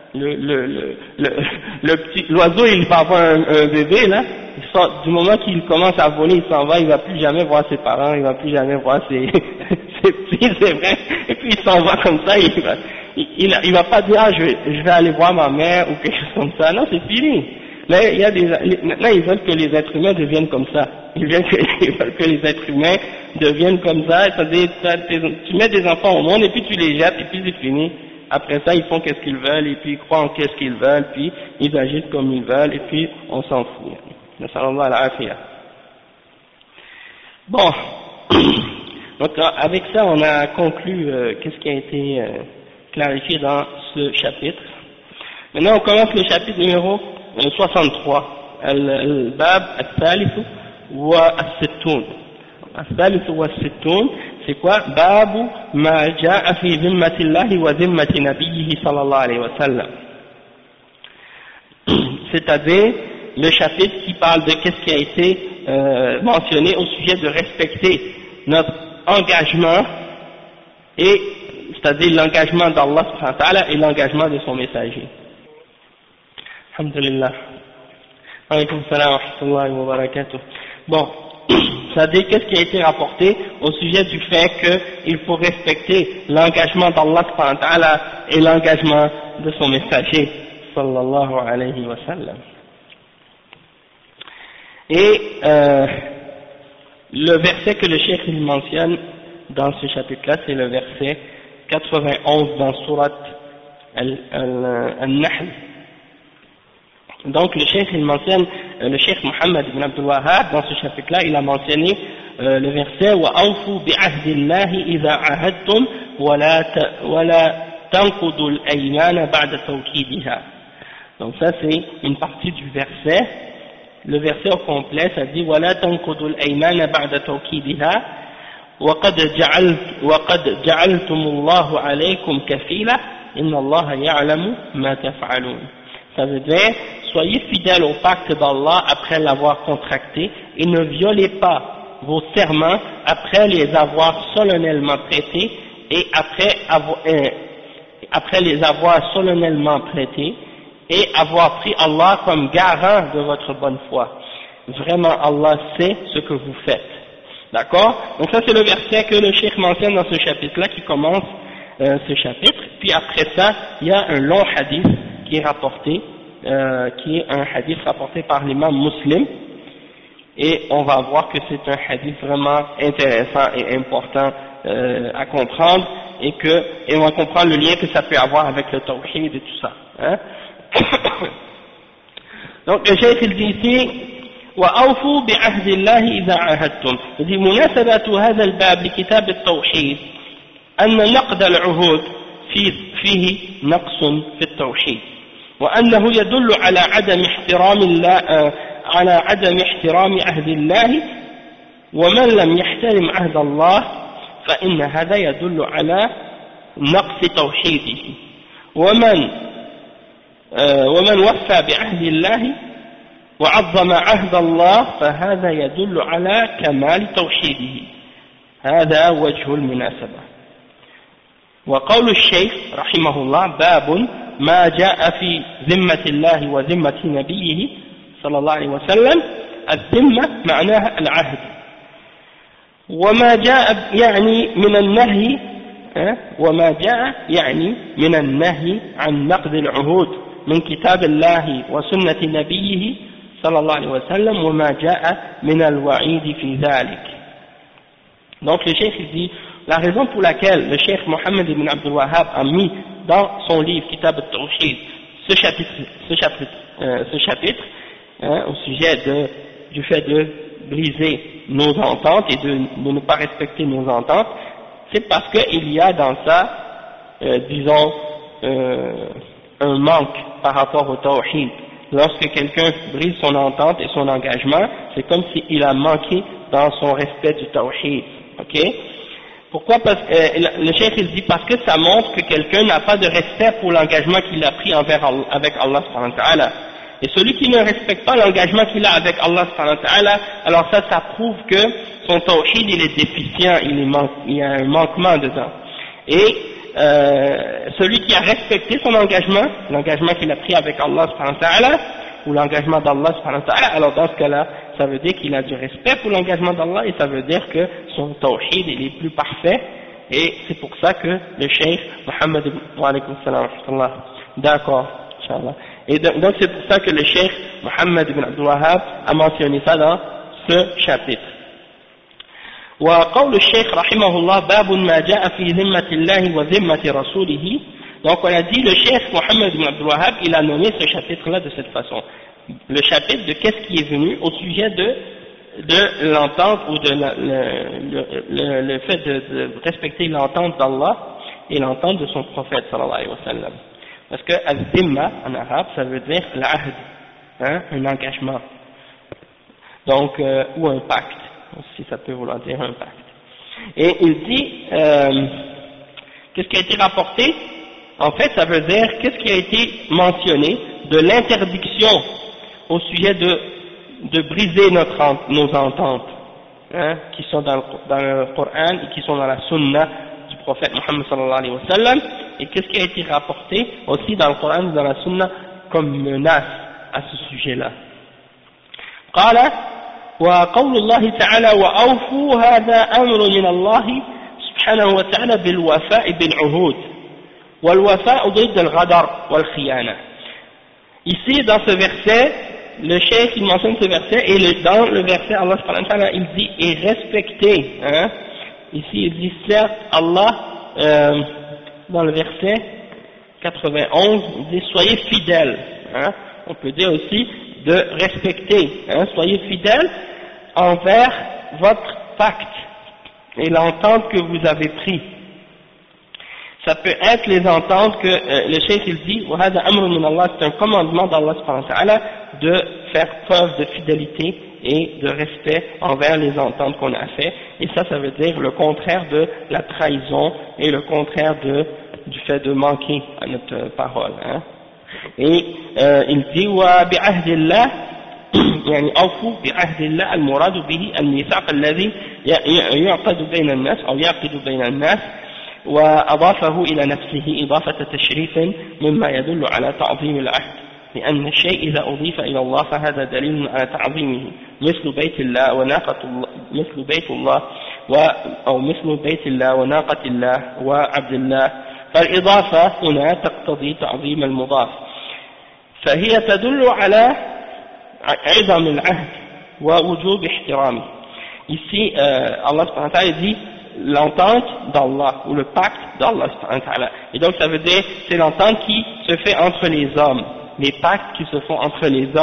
L'oiseau il va avoir un bébé là, du moment qu'il commence à voler, il s'en va, il va plus jamais voir ses parents, il va plus jamais voir ses petits, c'est vrai, et puis il s'en va comme ça, il va pas dire, ah, je vais aller voir ma mère ou quelque chose comme ça, non, c'est fini. Là, maintenant ils veulent que les êtres humains deviennent comme ça, ils veulent que les êtres humains deviennent comme ça, c'est-à-dire tu mets des enfants au monde et puis tu les jettes et puis c'est fini. Après ça, ils font qu'est-ce qu'ils veulent, et puis ils croient en qu'est-ce qu'ils veulent, puis ils agissent comme ils veulent, et puis on s'en fout. Nasallallahu al-afiyah. Bon, donc avec ça, on a conclu qu'est-ce qui a été clarifié dans ce chapitre. Maintenant, on commence le chapitre numéro 63, al-bab al-thalith wa al-sittun. Al-thalith wa al-sittun, c'est quoi? Babu ma ja'a fi zimmatillahi wa zimmati nabiyhi sallallahu alayhi wa sallam. C'est-à-dire le chapitre qui parle de qu'est-ce qui a été mentionné au sujet de respecter notre engagement, et c'est-à-dire l'engagement d'Allah subhanahu wa ta'ala et l'engagement de son messager. Alhamdulillah. Alaykoum salam wa rahmatullahi wa barakatuh. Bon, c'est-à-dire qu'est-ce qui a été rapporté au sujet du fait qu'il faut respecter l'engagement d'Allah subhanahu wa ta'ala et l'engagement de son messager sallallahu alayhi wa sallam. Et le verset que le cheikh il mentionne dans ce chapitre-là, c'est le verset 91 dans Surat Al-Nahl. Donc le cheikh il mentionne, le cheikh Mohammed ibn Abdul Wahhab dans ce chapitre-là, il a mentionné le verset wa awfu bi ahdillahi idha ahadtum wa la tanqudu al-aymana ba'da tawkidiha. Donc ça c'est une partie du verset. Le verset au complet, ça dit wa la tanqudu al-aymana ba'da tawkidiha wa qad ja'altumullahu alaykum kafila inna Allah ya'lamu ma taf'alun. Ça veut dire, soyez fidèles au pacte d'Allah après l'avoir contracté et ne violez pas vos serments après les avoir solennellement prêtés et après les avoir solennellement prêtés et avoir pris Allah comme garant de votre bonne foi. Vraiment, Allah sait ce que vous faites. D'accord? Donc ça c'est le verset que le cheikh mentionne dans ce chapitre-là qui commence ce chapitre. Puis après ça, il y a un long hadith qui est rapporté, qui est un hadith rapporté par l'imam Muslim, et on va voir que c'est un hadith vraiment intéressant et important à comprendre, et on va comprendre le lien que ça peut avoir avec le tawhid et tout ça. Hein? Donc le cheikh il dit ici وأوفوا بعهد الله إذا عاهدتم. يقول مناسبة هذا الباب لكتاب التوحيد أن نقض العهود فيه نقص في التوحيد، وأنه يدل على عدم احترام الله على عدم احترام عهد الله، ومن لم يحترم عهد الله فإن هذا يدل على نقص توحيده، ومن وفى بعهد الله وعظم عهد الله فهذا يدل على كمال توحيده. هذا وجه المناسبة. وقول الشيخ رحمه الله باب ما جاء في ذمة الله وذمة نبيه صلى الله عليه وسلم. الذمة معناها العهد، وما جاء يعني من النهي، وما جاء يعني من النهي عن نقض العهود من كتاب الله وسنة نبيه صلى الله عليه وسلم، وما جاء من الوعيد في ذلك. Donc le cheikh dit, la raison pour laquelle le cheikh Mohammed ibn Abdul Wahhab a mis dans son livre Kitab al-Tawhid ce chapitre au sujet du fait de briser nos ententes et de ne pas respecter nos ententes, c'est parce qu'il y a dans ça, disons, un manque par rapport au tawhid. Lorsque quelqu'un brise son entente et son engagement, c'est comme s'il a manqué dans son respect du tawhid. Ok? Pourquoi? Parce que le cheikh il dit parce que ça montre que quelqu'un n'a pas de respect pour l'engagement qu'il a pris avec Allah subhanahu wa ta'ala. Et celui qui ne respecte pas l'engagement qu'il a avec Allah subhanahu wa ta'ala, alors ça prouve que son tawhid il est déficient, il y a un manquement dedans. Et celui qui a respecté son engagement, l'engagement qu'il a pris avec Allah subhanahu wa ta'ala, ou l'engagement d'Allah subhanahu wa ta'ala, alors dans ce cas-là, ça veut dire qu'il a du respect pour l'engagement d'Allah, et ça veut dire que son tawhid il est plus parfait, et c'est pour ça que le cheikh Mohammed wa alaykum salam wa d'accord, inshallah. Et donc c'est pour ça que le cheikh Mohammed ibn Abdul Wahhab a mentionné ça dans ce chapitre. وقول الشيخ رحمه الله باب ما جاء في ذمة الله وذمة رسوله. Donc on a dit le cheikh Mohammed ibn Abdul Wahhab, il a nommé ce chapitre-là de cette façon. Le chapitre de qu'est-ce qui est venu au sujet de l'entente ou de le fait de respecter l'entente d'Allah et l'entente de son prophète sallallahu alayhi wa sallam. Parce que al-dhimma en arabe ça veut dire l'ahd, un engagement. Donc ou un pacte, si ça peut vouloir dire un pacte. Et il dit qu'est-ce qui a été rapporté? En fait, ça veut dire qu'est-ce qui a été mentionné de l'interdiction au sujet de briser nos ententes, qui sont dans le Coran et qui sont dans la Sunna du prophète Muhammad sallallahu alayhi wa sallam, et qu'est-ce qui a été rapporté aussi dans le Coran et dans la Sunna comme menace à ce sujet-là. قال وقول الله تعالى وأوفوا هذا أمر من الله سبحانه وتعالى بالوفاء بالعهود والوفاء ضد الغدر والخيانة. Ici dans ce verset le cheikh il mentionne ce verset, et dans le verset Allah subhanahu wa ta'ala il dit et respectez, ici il dit certes Allah dans le verset 91 il dit soyez fidèles, on peut dire aussi de respecter, soyez fidèles envers votre pacte et l'entente que vous avez pris. Ça peut être les ententes que le cheikh il dit c'est un commandement d'Allah subhanahu wa ta'ala de faire preuve de fidélité et de respect envers les ententes qu'on a fait, et ça veut dire le contraire de la trahison et le contraire du fait de manquer à notre parole, et il dit wa bi'ahdillah يعني أوفوا بعهد الله المراد به الميثاق الذي يعقد بين الناس أو يعقد بين الناس، وأضافه إلى نفسه إضافة تشريف مما يدل على تعظيم العهد، لأن الشيء إذا أضيف إلى الله فهذا دليل على تعظيمه، مثل بيت الله وناقة الله، مثل بيت الله أو مثل بيت الله وناقة الله وعبد الله، فالإضافة هنا تقتضي تعظيم المضاف، فهي تدل على عظم العهد ووجوب احترامه. Ici, Allah subhanahu wa ta'ala dit l'entente d'Allah ou le pacte d'Allah subhanahu wa ta'ala. Et donc ça veut dire c'est l'entente qui se fait entre les hommes, les pactes qui se font entre les hommes.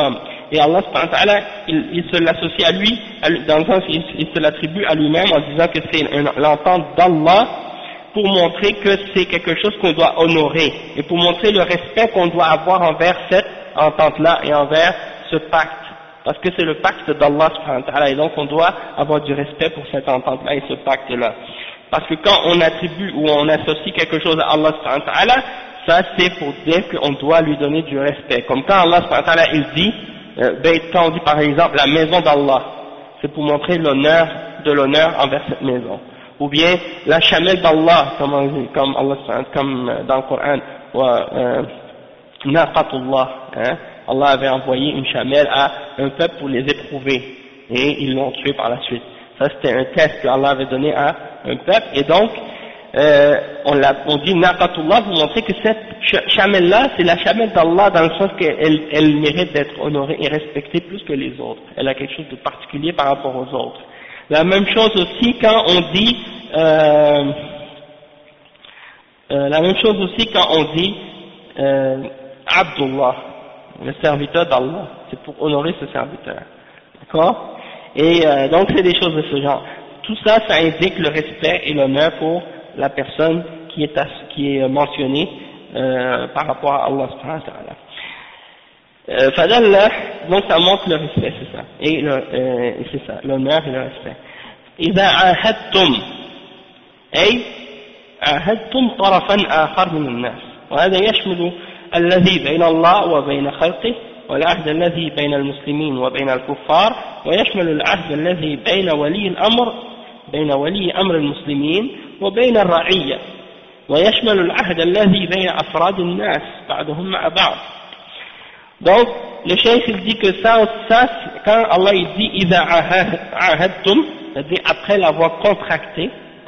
et Allah subhanahu wa ta'ala, il se l'associe à lui, dans le sens il se l'attribue à lui-même en disant que c'est l'entente d'Allah pour montrer que c'est quelque chose qu'on doit honorer et pour montrer le respect qu'on doit avoir envers cette entente-là et envers ce pacte. Parce que c'est le pacte d'Allah subhanahu wa ta'ala et donc on doit avoir du respect pour cette entente-là et ce pacte-là. Parce que quand on attribue ou on associe quelque chose à Allah subhanahu wa ta'ala, ça c'est pour dire qu'on doit lui donner du respect. Comme quand Allah subhanahu wa ta'ala il dit, quand on dit par exemple la maison d'Allah, c'est pour montrer l'honneur envers cette maison. Ou bien la chamelle d'Allah, comme Allah, comme dans le Coran, Naqatullah, Allah avait envoyé une chamelle à un peuple pour les éprouver et ils l'ont tué par la suite. Ça c'était un test que Allah avait donné à un peuple et donc on dit Naqatullah pour montrer que cette chamelle-là c'est la chamelle d'Allah dans le sens qu'elle mérite d'être honorée et respectée plus que les autres. Elle a quelque chose de particulier par rapport aux autres. La même chose aussi quand on dit Abdullah, le serviteur d'Allah, c'est pour honorer ce serviteur, d'accord? Et donc c'est des choses de ce genre. Tout ça, ça indique le respect et l'honneur pour la personne qui est mentionnée par rapport à Allah subhanahu wa ta'ala. Fadallah, donc ça montre le respect, c'est ça. Et c'est ça, l'honneur et le respect. إذا عاهدتم أي عاهدتم طرفا آخر من الناس وهذا يشمل الذي بين الله وبين خلقه والعهد الذي بين المسلمين وبين الكفار ويشمل العهد الذي بين ولي أمر المسلمين وبين الرعية ويشمل العهد الذي بين أفراد الناس بعضهم مع بعض. Donc le cheikh il dit que ça quand Allah il dit إذا عاهدتم, c'est-à-dire après l'avoir contracté,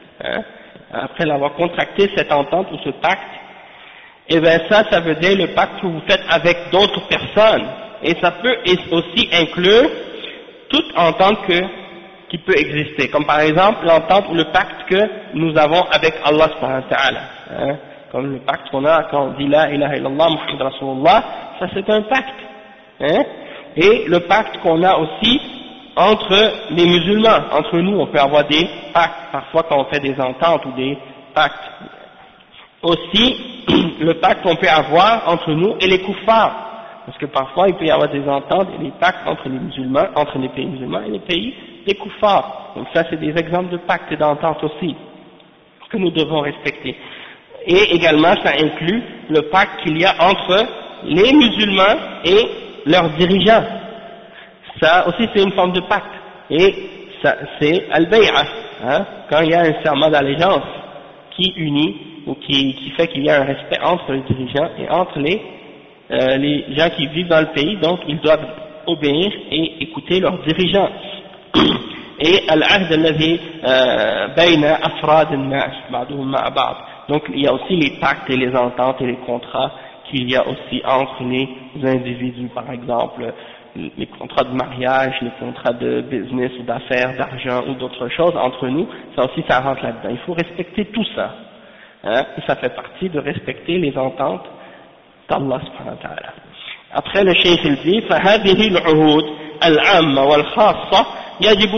cette entente ou ce pacte, et bien ça veut dire le pacte que vous faites avec d'autres personnes, et ça peut aussi inclure toute entente qui peut exister, comme par exemple l'entente ou le pacte que nous avons avec Allah subhanahu wa ta'ala, comme le pacte qu'on a quand on dit la ilaha illallah Muhammad Rasulullah, ça c'est un pacte, et le pacte qu'on a aussi entre les musulmans, entre nous, on peut avoir des pactes, parfois quand on fait des ententes ou des pactes. Aussi, le pacte qu'on peut avoir entre nous et les kuffars, parce que parfois il peut y avoir des ententes et des pactes entre les musulmans, entre les pays musulmans et les pays des kuffars. Donc ça c'est des exemples de pactes et d'ententes aussi, que nous devons respecter. Et également ça inclut le pacte qu'il y a entre les musulmans et leurs dirigeants. Ça aussi c'est une forme de pacte, et ça c'est al-bay'a, quand il y a un serment d'allégeance qui unit ou qui fait qu'il y a un respect entre les dirigeants et entre les gens qui vivent dans le pays, donc ils doivent obéir et écouter leurs dirigeants. Et al-ahd alladhi bayna afrad an-nas ba'duhum ma'a ba'd, donc il y a aussi les pactes et les ententes et les contrats qu'il y a aussi entre les individus, par exemple les contrats de mariage, les contrats de business ou d'affaires, d'argent ou d'autres choses entre nous, ça aussi ça rentre là-dedans. Il faut respecter tout ça, et ça fait partie de respecter les ententes d'Allah subhanahu wa ta'ala. Après le cheikh il dit فهذه العهود العامة والخاصة يجب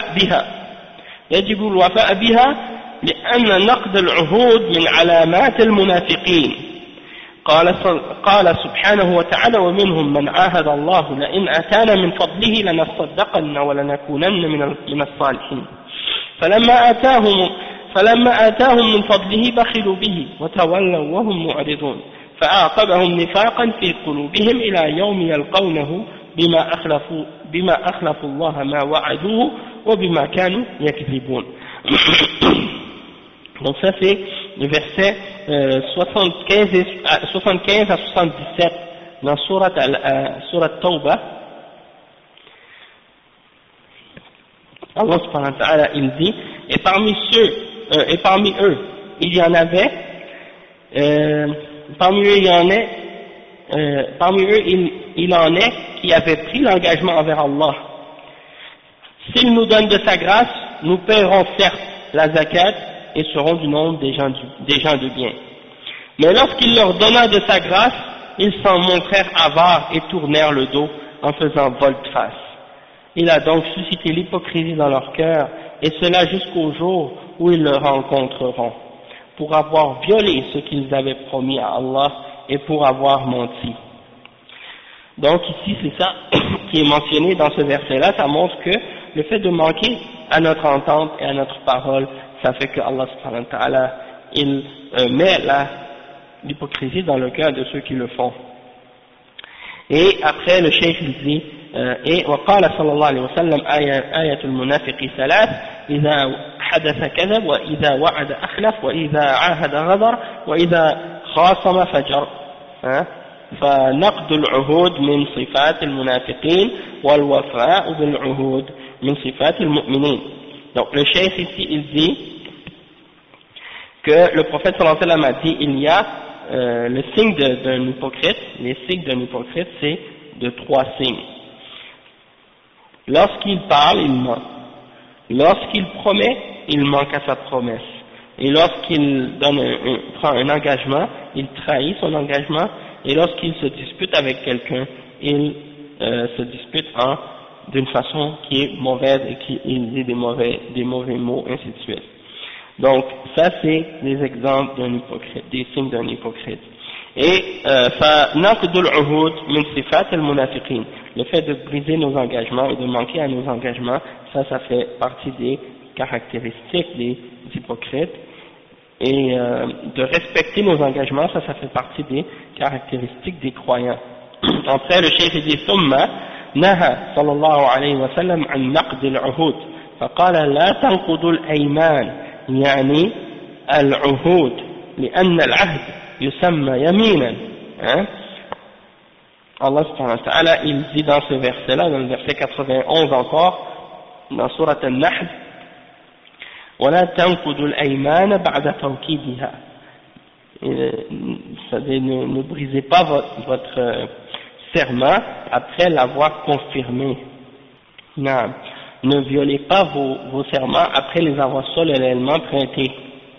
الوفاء بها لأن نقض العهود من علامات المنافقين. قال سبحانه وتعالى ومنهم من عاهد الله لئن آتانا من فضله لنصدقن ولنكونن من الصالحين فلما آتاهم من فضله بخلوا به وتولوا وهم معرضون فأعقبهم نفاقا في قلوبهم إلى يوم يلقونه بما أخلفوا الله ما وعدوه وبما كانوا يكذبون. Donc ça c'est le verset 75 à 77 dans Surat Tawbah. Allah subhanahu wa ta'ala il dit, et parmi eux il y en avait, il en est qui avaient pris l'engagement envers Allah. S'il nous donne de sa grâce, nous paierons certes la zakat et seront du nombre des gens de bien. Mais lorsqu'il leur donna de sa grâce, ils s'en montrèrent avares et tournèrent le dos en faisant volte-face. Il a donc suscité l'hypocrisie dans leur cœur, et cela jusqu'au jour où ils le rencontreront, pour avoir violé ce qu'ils avaient promis à Allah et pour avoir menti. Donc ici c'est ça qui est mentionné dans ce verset-là, ça montre que le fait de manquer à notre entente et à notre parole, ça fait que Allah subhanahu wa ta'ala, il met l'hypocrisie dans le cœur de ceux qui le font. Et après le cheikh il dit et وقال صلى الله عليه وسلم آية المنافق ثلاث إذا حدث كذب وإذا وعد أخلف وإذا عاهد غدر وإذا خاصم فجر. فنقض العهود من صفات المنافقين والوفاء بالعهود من صفات المؤمنين. Donc le cheikh ici il dit que le prophète sallallahu alayhi wa sallam a dit il y a le signe d'un hypocrite, les signes d'un hypocrite c'est de 3 signes. Lorsqu'il parle, il ment. Lorsqu'il promet, il manque à sa promesse. Et lorsqu'il prend un engagement, il trahit son engagement. Et lorsqu'il se dispute avec quelqu'un, il se dispute d'une façon qui est mauvaise et qu'il dit des mauvais mots, ainsi de suite. Donc, ça c'est des exemples d'un hypocrite, des signes d'un hypocrite. Et فَنَقْدُ الْعُهُودِ مِنْ صِفَاتِ الْمُنَافِقِينَ, le fait de briser nos engagements et de manquer à nos engagements, ça fait partie des caractéristiques des hypocrites. Et de respecter nos engagements, ça fait partie des caractéristiques des croyants. Après, le cheikh dit ثُمَّ نهى صلى الله عليه وسلم عن نقد العهود فقال لا تنقضوا الأيمان يعني العهود لأن العهد يسمى يمينا. Allah subhanahu wa ta'ala il dit dans ce verset-là, dans le verset 91 encore, dans sourate An-Nahl, ولا تنقضوا الأيمان بعد توكيدها. C'est-à-dire ne brisez pas votre serment après l'avoir confirmé. Non. Ne violez pas vos serments après les avoir solennellement prêtés.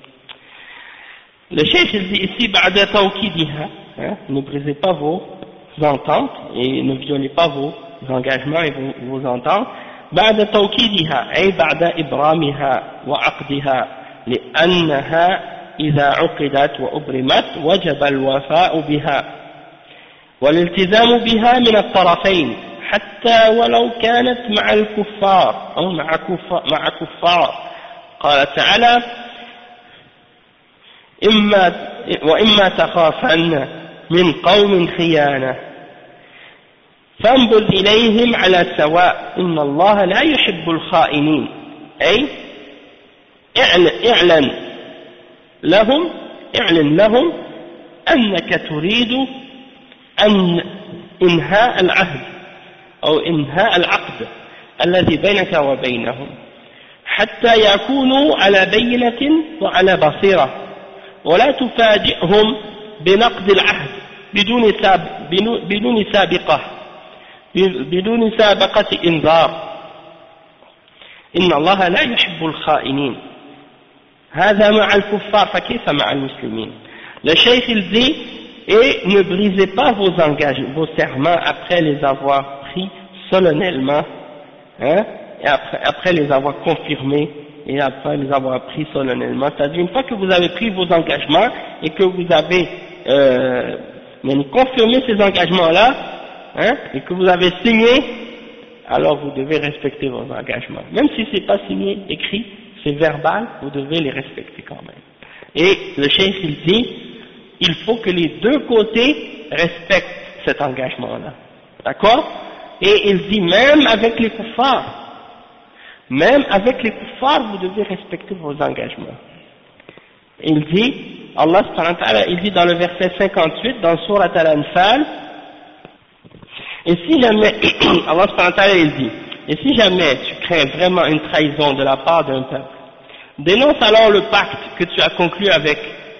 Le cheikh il dit ici بعد توكيدها, ne brisez pas vos ententes et ne violez pas vos engagements et vos ententes. بعد توكيدها أي بعد إبرامها وعقدها لأنها إذا عقدت وأبرمت وجب الوفاء بها والالتزام بها من الطرفين حتى ولو كانت مع الكفار أو مع كفار. قال تعالى وإما تخافن من قوم خيانة فانبذ إليهم على سواء إن الله لا يحب الخائنين. أي اعلن لهم أنك تريد أن إنهاء العهد أو إنهاء العقد الذي بينك وبينهم حتى يكونوا على بينة وعلى بصيرة ولا تفاجئهم بنقض العهد بدون سابقة إنذار إن الله لا يحب الخائنين هذا مع الكفار فكيف مع المسلمين. Le cheikh il dit et ne brisez pas vos engagements, vos serments après les avoir pris solennellement, et après les avoir confirmés et après les avoir pris solennellement. C'est-à-dire une fois que vous avez pris vos engagements et que vous avez confirmé ces engagements-là, et que vous avez signé, alors vous devez respecter vos engagements. Même si c'est pas signé, écrit, c'est verbal, vous devez les respecter quand même. Et le cheikh il dit, il faut que les deux côtés respectent cet engagement-là. D'accord? Et il dit, même avec les kuffars, vous devez respecter vos engagements. Il dit, Allah subhanahu wa ta'ala, il dit dans le verset 58, dans Surat Al-Anfal, et si jamais, Allah subhanahu wa ta'ala, il dit, et si jamais tu crains vraiment une trahison de la part d'un peuple, dénonce alors le pacte que tu as conclu avec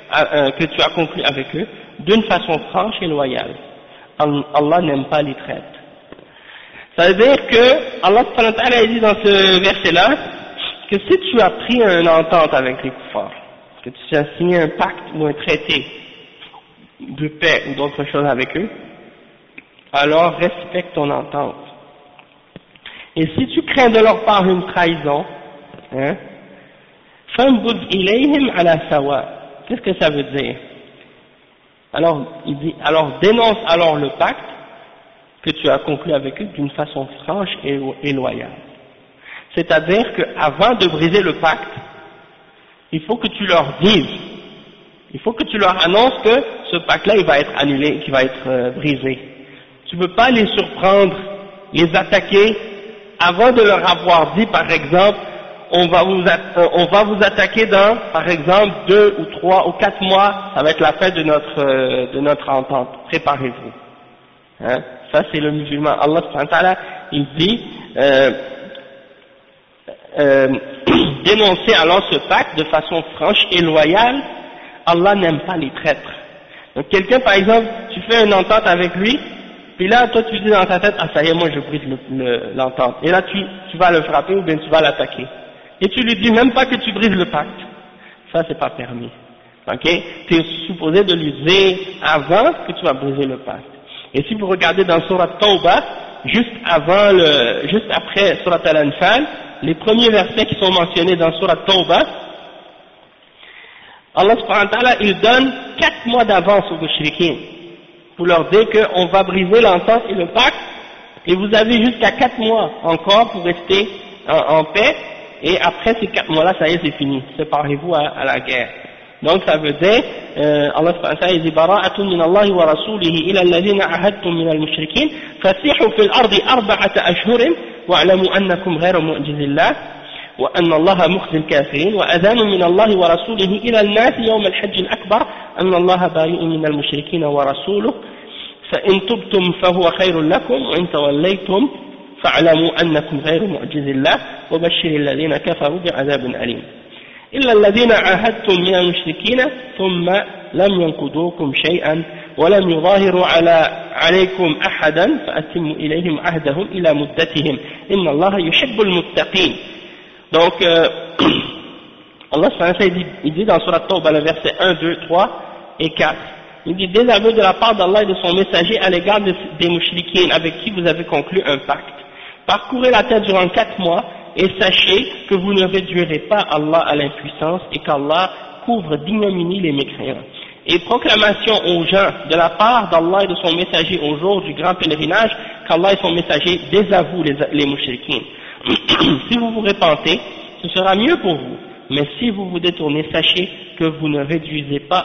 eux d'une façon franche et loyale. Allah n'aime pas les traites. Ça veut dire que Allah subhanahu wa ta'ala dit dans ce verset-là que si tu as pris une entente avec les kuffars, que tu as signé un pacte ou un traité de paix ou d'autres choses avec eux, alors respecte ton entente. Et si tu crains de leur part une trahison, hein, فَانْبُذْ إِلَيْهِمْ عَلَى سَوَاءٍ. Qu'est-ce que ça veut dire? Alors, il dit, alors dénonce alors le pacte que tu as conclu avec eux d'une façon franche et loyale. C'est-à-dire qu'avant de briser le pacte, il faut que tu leur dises, il faut que tu leur annonces que ce pacte-là, il va être annulé, qu'il va être brisé. Tu ne peux pas les surprendre, les attaquer, avant de leur avoir dit, par exemple, on va vous attaquer dans, par exemple, 2 ou 3 ou 4 mois, ça va être la fin de notre entente, préparez-vous. Hein? Ça c'est le musulman. Allah subhanahu wa ta'ala, il dit, dénoncer alors ce pacte de façon franche et loyale. Allah n'aime pas les traîtres. Donc quelqu'un, par exemple, tu fais une entente avec lui, puis là, toi tu dis dans ta tête, ah ça y est, moi je brise l'entente. Et là tu vas le frapper ou bien tu vas l'attaquer. Et tu lui dis même pas que tu brises le pacte. Ça c'est pas permis. Ok? Tu es supposé de lui dire avant que tu vas briser le pacte. Et si vous regardez dans Surat Tawbah, juste après Surat Al-Anfal, les premiers versets qui sont mentionnés dans Surat Tawbah, Allah subhanahu wa ta'ala, il donne 4 mois d'avance aux mushrikins pour leur dire qu'on va briser l'entente et le pacte, et vous avez jusqu'à 4 mois encore pour rester en paix, et après ces 4 mois-là, ça y est, c'est fini, séparez-vous à la guerre. Donc ça veut dire, Allah subhanahu wa ta'ala dit, bara'atun min Allah wa rasulihi ila alladhina ahadtum min al-mushrikin, fasihu fil ardi 4 ashhurin, wa'lamu annakum ghayra mu'jizillah, wa anna Allah mukhzi al-kafirin, wa adhanu min Allah wa rasulihi ila al-nas yawm al-hajj al-akbar, anna Allah bari'un min al-mushrikin wa rasuluhu, fa in tubtum fa huwa khayrun lakum, wa in tawallaytum فاعلموا أنكم غير معجز الله وبشر الذين كفروا بعذاب أليم إلا الذين عاهدتم من المشركين ثم لم ينقضوكم شيئا ولم يظاهروا عليكم أحدا فأتموا إليهم عهدهم إلى مدتهم إن الله يحب المتقين. Donc Allah il dit dans Surat Tawbah le verset 1, 2, 3 et 4, il dit désaveu de la part d'Allah et de son messager à l'égard des mouchriquins avec qui vous avez conclu un pacte. Parcourez la terre durant 4 mois et sachez que vous ne réduirez pas Allah à l'impuissance et qu'Allah couvre d'ignominie les mécréants. Et proclamation aux gens de la part d'Allah et de son messager au jour du grand pèlerinage qu'Allah et son messager désavouent les mouchriquins. Si vous vous repentez, ce sera mieux pour vous. Mais si vous vous détournez, sachez que vous ne réduirez pas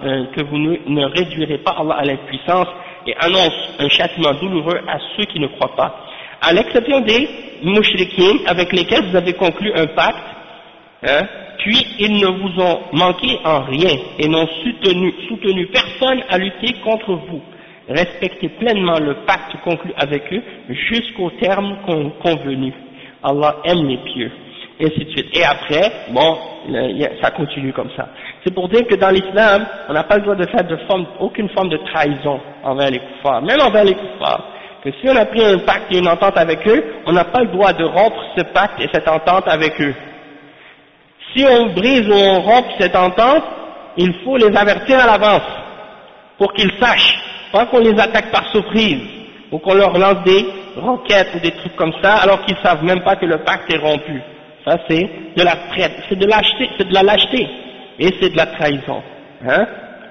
Allah à l'impuissance et annonce un châtiment douloureux à ceux qui ne croient pas. À l'exception des mouchriquins avec lesquels vous avez conclu un pacte, hein, puis ils ne vous ont manqué en rien et n'ont soutenu personne à lutter contre vous. Respectez pleinement le pacte conclu avec eux jusqu'au terme convenu. Allah aime les pieux. Et ainsi de suite. Et après, bon, ça continue comme ça. C'est pour dire que dans l'islam, on n'a pas le droit de faire aucune forme de trahison envers les kuffars, même envers les kuffars. Que si on a pris un pacte et une entente avec eux, on n'a pas le droit de rompre ce pacte et cette entente avec eux. Si on brise ou on rompt cette entente, il faut les avertir à l'avance, pour qu'ils sachent, pas qu'on les attaque par surprise, ou qu'on leur lance des roquettes ou des trucs comme ça, alors qu'ils savent même pas que le pacte est rompu. Ça c'est de la traite, c'est de la lâcheté, et c'est de la trahison. Hein?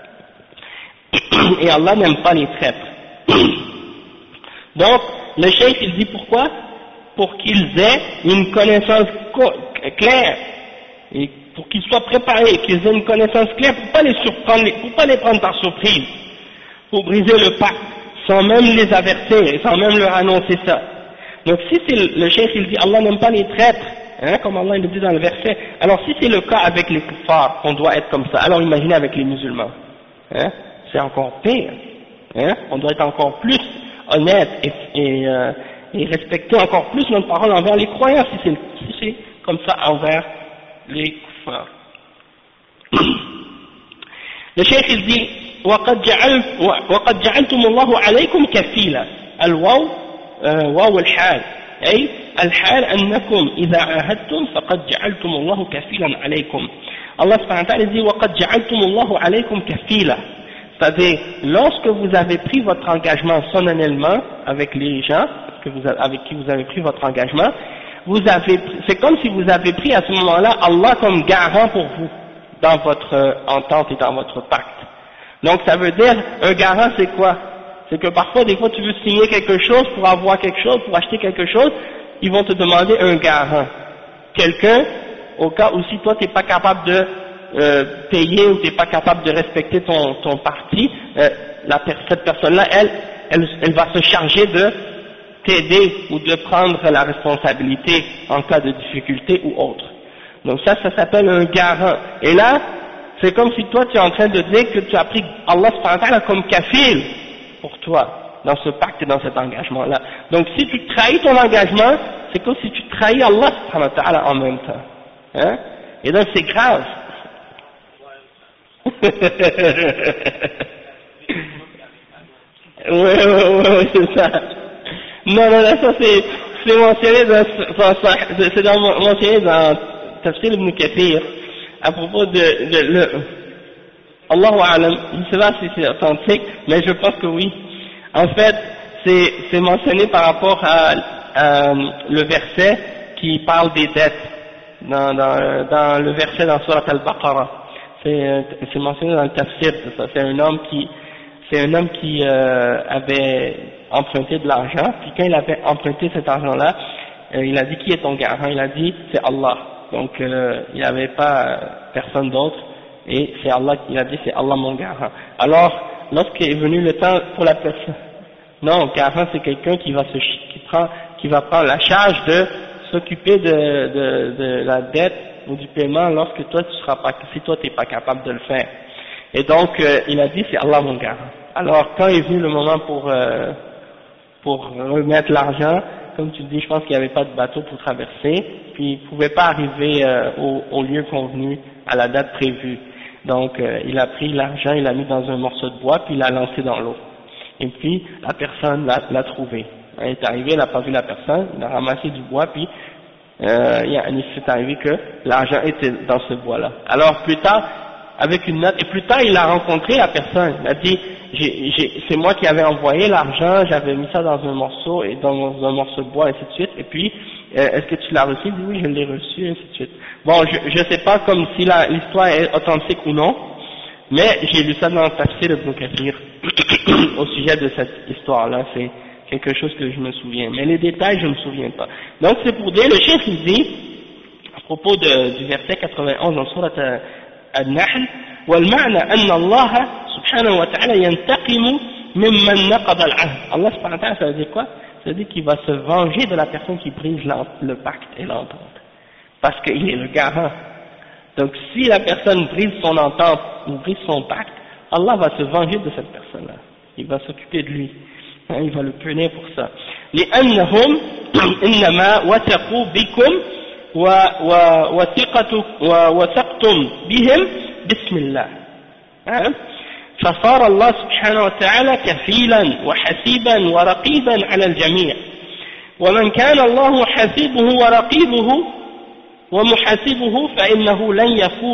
Et Allah n'aime pas les traîtres. Donc, le cheikh il dit pourquoi? Pour qu'ils aient une connaissance claire, et pour qu'ils soient préparés, qu'ils aient une connaissance claire, pour pas les surprendre, pour pas les prendre par surprise, pour briser le pacte, sans même les avertir, et sans même leur annoncer ça. Donc si c'est le cheikh il dit Allah n'aime pas les traîtres, hein, comme Allah il le dit dans le verset, alors si c'est le cas avec les kuffars, on doit être comme ça, alors imaginez avec les musulmans, hein, c'est encore pire, hein, on doit être encore plus honnête et respecter encore plus notre parole envers les croyants si c'est comme ça envers les kuffars. Le cheikh il dit وقد جعلتم الله عليكم كفيلا الواو واو الحال أي الحال أنكم إذا عاهدتم فقد جعلتم الله كفيلا عليكم. Allah subhanahu wa ta'ala dit وقد جعلتم الله عليكم كفيلا, C'est-à-dire, lorsque vous avez pris votre engagement solennellement avec les gens avec qui vous avez pris votre engagement, c'est comme si vous avez pris à ce moment-là Allah comme garant pour vous dans votre entente et dans votre pacte. Donc ça veut dire, un garant c'est quoi? C'est que parfois, des fois tu veux signer quelque chose pour avoir quelque chose, pour acheter quelque chose, ils vont te demander un garant. Quelqu'un, au cas où si toi tu n'es pas capable de payer ou tu n'es pas capable de respecter ton parti, cette personne-là, elle va se charger de t'aider ou de prendre la responsabilité en cas de difficulté ou autre. Donc ça s'appelle un garant. Et là, c'est comme si toi tu es en train de dire que tu as pris Allah subhanahu wa ta'ala comme kafil pour toi, dans ce pacte et dans cet engagement-là. Donc si tu trahis ton engagement, c'est comme si tu trahis Allah subhanahu wa ta'ala en même temps. Hein? Et donc c'est grave. ouais, c'est ça. Non, ça c'est mentionné dans Tafsir ibn Kathir à propos de Allahu A'lam, je ne sais pas si c'est authentique, mais je pense que oui. En fait, c'est mentionné par rapport à le verset qui parle des dettes, dans le verset dans Surat Al-Baqarah. C'est mentionné dans le tafsir de ça. C'est un homme qui avait emprunté de l'argent, puis quand il avait emprunté cet argent-là, il a dit qui est ton garant? Il a dit c'est Allah. Donc il n'y avait pas personne d'autre, et c'est Allah qui a dit c'est Allah mon garant. Alors lorsqu'il est venu le temps pour la personne, non, garant c'est quelqu'un qui va prendre la charge de s'occuper de la dette ou du paiement lorsque toi si toi t'es pas capable de le faire. Et donc il a dit c'est Allah mon garant. Alors quand est venu le moment pour remettre l'argent, comme tu dis, je pense qu'il n'y avait pas de bateau pour traverser, puis il ne pouvait pas arriver au lieu convenu, à la date prévue. Donc il a pris l'argent, il l'a mis dans un morceau de bois, puis il l'a lancé dans l'eau. Et puis la personne l'a trouvé. Il est arrivé, il n'a pas vu la personne, il a ramassé du bois, puis il s'est arrivé que l'argent était dans ce bois-là. Alors plus tard, avec une note, et plus tard il a rencontré la personne, il a dit c'est moi qui avais envoyé l'argent, j'avais mis ça dans un morceau et dans un morceau de bois, ainsi de suite, et puis est-ce que tu l'as reçu? Il dit oui, je l'ai reçu, ainsi de suite. Bon, je sais pas comme si l'histoire est authentique ou non, mais j'ai lu ça dans le tafsir Ibn Kathir au sujet de cette histoire-là, c'est quelque chose que je me souviens, mais les détails je ne me souviens pas. Donc c'est pour dire, le chef il dit à propos du verset 91 dans Surat Al-Nahl, والمعنى أن الله سبحانه وتعالى ينتقم ممن نقض العهد. Allah subhanahu wa ta'ala, ça veut dire quoi? Ça veut dire qu'il va se venger de la personne qui brise le pacte et l'entente, parce qu'il est le garant. Donc si la personne brise son entente ou brise son pacte, Allah va se venger de cette personne-là, il va s'occuper de lui, il va le punir pour ça. لأنهم إنما وثقوا بكم ووثقتم بهم بسم الله. فصار الله سبحانه وتعالى كفيلا وحسيبا ورقيبا على الجميع، ومن كان الله حسيبه ورقيبه ومحاسبه فإنه لن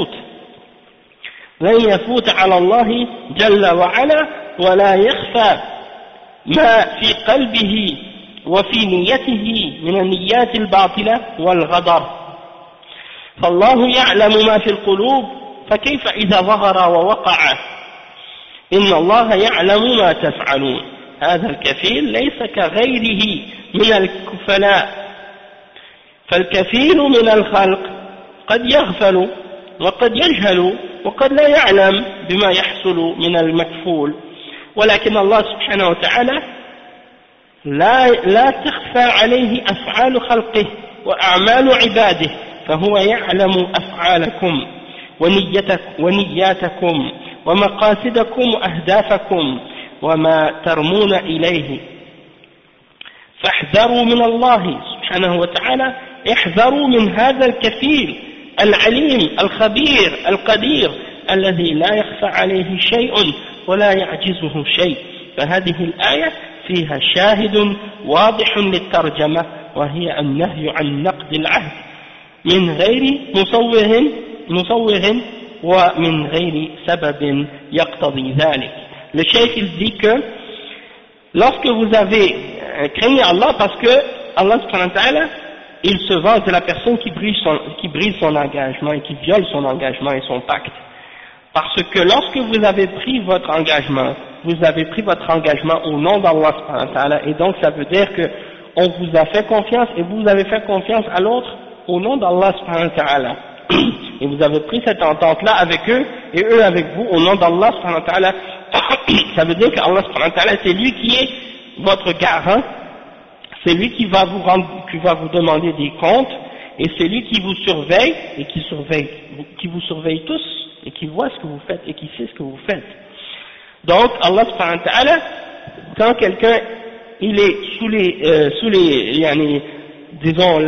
يفوت على الله جل وعلا، ولا يخفى ما في قلبه وفي نيته من النيات الباطلة والغدر، فالله يعلم ما في القلوب، فكيف إذا ظهر ووقع؟ إن الله يعلم ما تفعلون. هذا الكفيل ليس كغيره من الكفلاء، فالكفيل من الخلق قد يغفل وقد يجهل وقد لا يعلم بما يحصل من المكفول، ولكن الله سبحانه وتعالى لا تخفى عليه أفعال خلقه وأعمال عباده، فهو يعلم أفعالكم ونياتكم ومقاصدكم وأهدافكم وما ترمون إليه، فاحذروا من الله سبحانه وتعالى، احذروا من هذا الكفيل العليم الخبير القدير الذي لا يخفى عليه شيء ولا يعجزه شيء. فهذه الآية فيها شاهد واضح للترجمة، وهي النهي عن نقض العهد من غير مصوغ ومن غير سبب يقتضي ذلك. le cheikh il dit que lorsque vous avez craignez Allah, parce que Allah subhanahu wa ta'ala, il se vante de la personne qui brise son engagement et qui viole son engagement et son pacte. Parce que lorsque vous avez pris votre engagement au nom d'Allah subhanahu wa ta'ala, et donc ça veut dire que on vous a fait confiance et vous avez fait confiance à l'autre au nom d'Allah subhanahu wa ta'ala. Et vous avez pris cette entente-là avec eux et eux avec vous au nom d'Allah subhanahu wa ta'ala. Ça veut dire qu'Allah subhanahu wa ta'ala, c'est lui qui est votre garant, c'est lui qui va vous demander des comptes, et c'est lui qui vous surveille et qui vous surveille tous et qui voit ce que vous faites et qui sait ce que vous faites. Donc Allah subhanahu wa ta'ala, quand quelqu'un il est sous les disons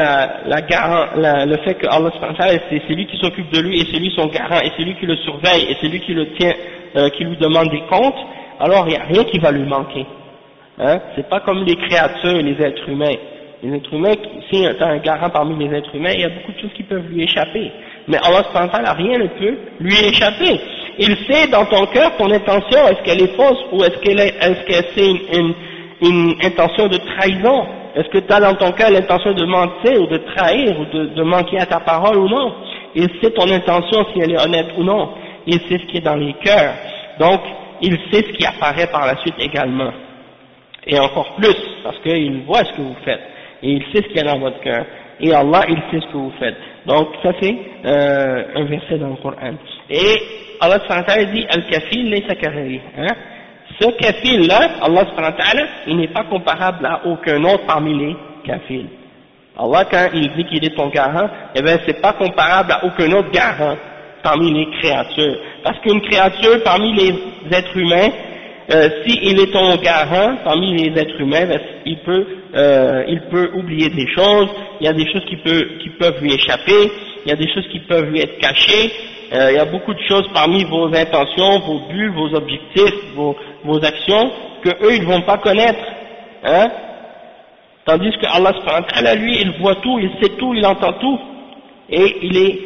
le fait que Allah subhanahu wa ta'ala c'est lui qui s'occupe de lui et c'est lui son garant et c'est lui qui le surveille et c'est lui qui le tient, qui lui demande des comptes, alors il n'y a rien qui va lui manquer. Hein? C'est pas comme les créatures, les êtres humains. Les êtres humains, si tu as un garant parmi les êtres humains, il y a beaucoup de choses qui peuvent lui échapper. Mais Allah subhanahu wa ta'ala, rien ne peut lui échapper. Il sait dans ton cœur ton intention, est-ce qu'elle est fausse ou est-ce que c'est une intention de trahison? Est-ce que tu as dans ton cœur l'intention de mentir ou de trahir ou de manquer à ta parole ou non? Il sait ton intention si elle est honnête ou non. Il sait ce qui est dans les cœurs. Donc, il sait ce qui apparaît par la suite également. Et encore plus, parce qu'il voit ce que vous faites. Et il sait ce qu'il y a dans votre cœur. Et Allah, il sait ce que vous faites. Donc, ça c'est un verset dans le Coran. Et Allah subhanahu wa ta'ala dit, Al-Kafil laysa kaghayrihi. Ce kafil-là, Allah subhanahu wa ta'ala, il n'est pas comparable à aucun autre parmi les kafils. Allah, quand il dit qu'il est ton garant, eh bien, c'est pas comparable à aucun autre garant parmi les créatures. Parce qu'une créature parmi les êtres humains, s'il est ton garant parmi les êtres humains, ben, il peut oublier des choses, il y a des choses qui peuvent lui échapper, il y a des choses qui peuvent lui être cachées, il y a beaucoup de choses parmi vos intentions, vos buts, vos objectifs, vos actions, que eux ils ne vont pas connaître, hein? Tandis que Allah subhanahu wa ta'ala, lui, il voit tout, il sait tout, il entend tout, et il est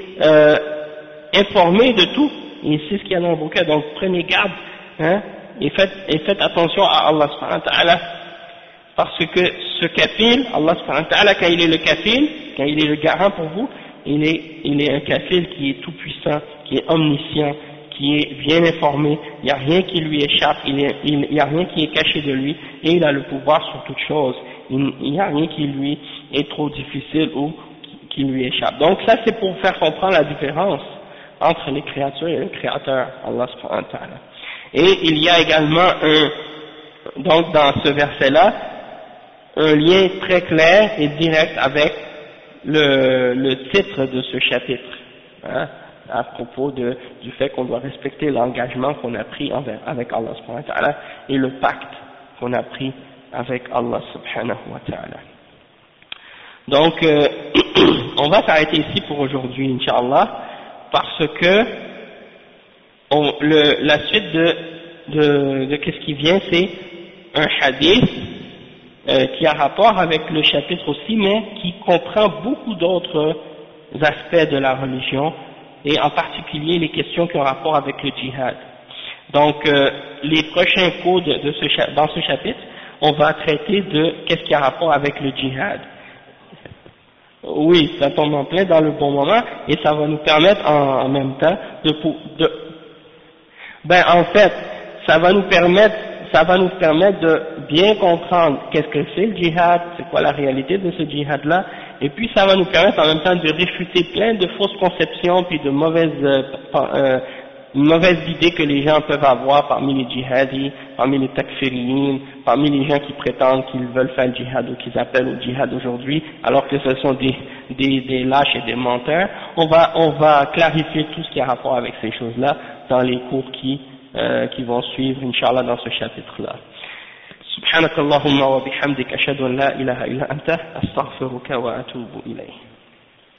informé de tout, il sait ce qu'il y a dans vos cœurs, donc prenez garde, hein? Et faites attention à Allah subhanahu wa ta'ala, parce que ce kafil, Allah subhanahu wa ta'ala, quand il est le kafil, quand il est le garant pour vous, il est un kafil qui est tout puissant, qui est omniscient, qui est bien informé, il n'y a rien qui lui échappe, il n'y a rien qui est caché de lui, et il a le pouvoir sur toute chose, il n'y a rien qui lui est trop difficile ou qui lui échappe. Donc ça c'est pour faire comprendre la différence entre les créatures et le créateur, Allah subhanahu wa ta'ala. Et il y a également donc dans ce verset-là, un lien très clair et direct avec le titre de ce chapitre, hein, à propos du fait qu'on doit respecter l'engagement qu'on a pris avec Allah subhanahu wa ta'ala et le pacte qu'on a pris avec Allah subhanahu wa ta'ala. Donc, on va s'arrêter ici pour aujourd'hui, Inch'Allah, parce que la suite de qu'est-ce qui vient, c'est un hadith qui a rapport avec le chapitre aussi, mais qui comprend beaucoup d'autres aspects de la religion, et en particulier les questions qui ont rapport avec le djihad. Donc, les prochains cours dans ce chapitre, on va traiter de qu'est-ce qui a rapport avec le djihad. Oui, ça tombe en plein dans le bon moment, et ça va nous permettre en même temps en fait, ça va nous permettre de bien comprendre qu'est-ce que c'est le djihad, c'est quoi la réalité de ce djihad-là, et puis ça va nous permettre en même temps de réfuter plein de fausses conceptions puis de mauvaises idées que les gens peuvent avoir parmi les djihadis, parmi les takfiriyin, parmi les gens qui prétendent qu'ils veulent faire le djihad ou qu'ils appellent au djihad aujourd'hui, alors que ce sont des lâches et des menteurs. On va clarifier tout ce qui a rapport avec ces choses-là dans les cours qui vont suivre, Inch'Allah, dans ce chapitre-là. سبحانك اللهم وبحمدك أشهد أن لا إله إلا أنت أستغفرك وأتوب إليك.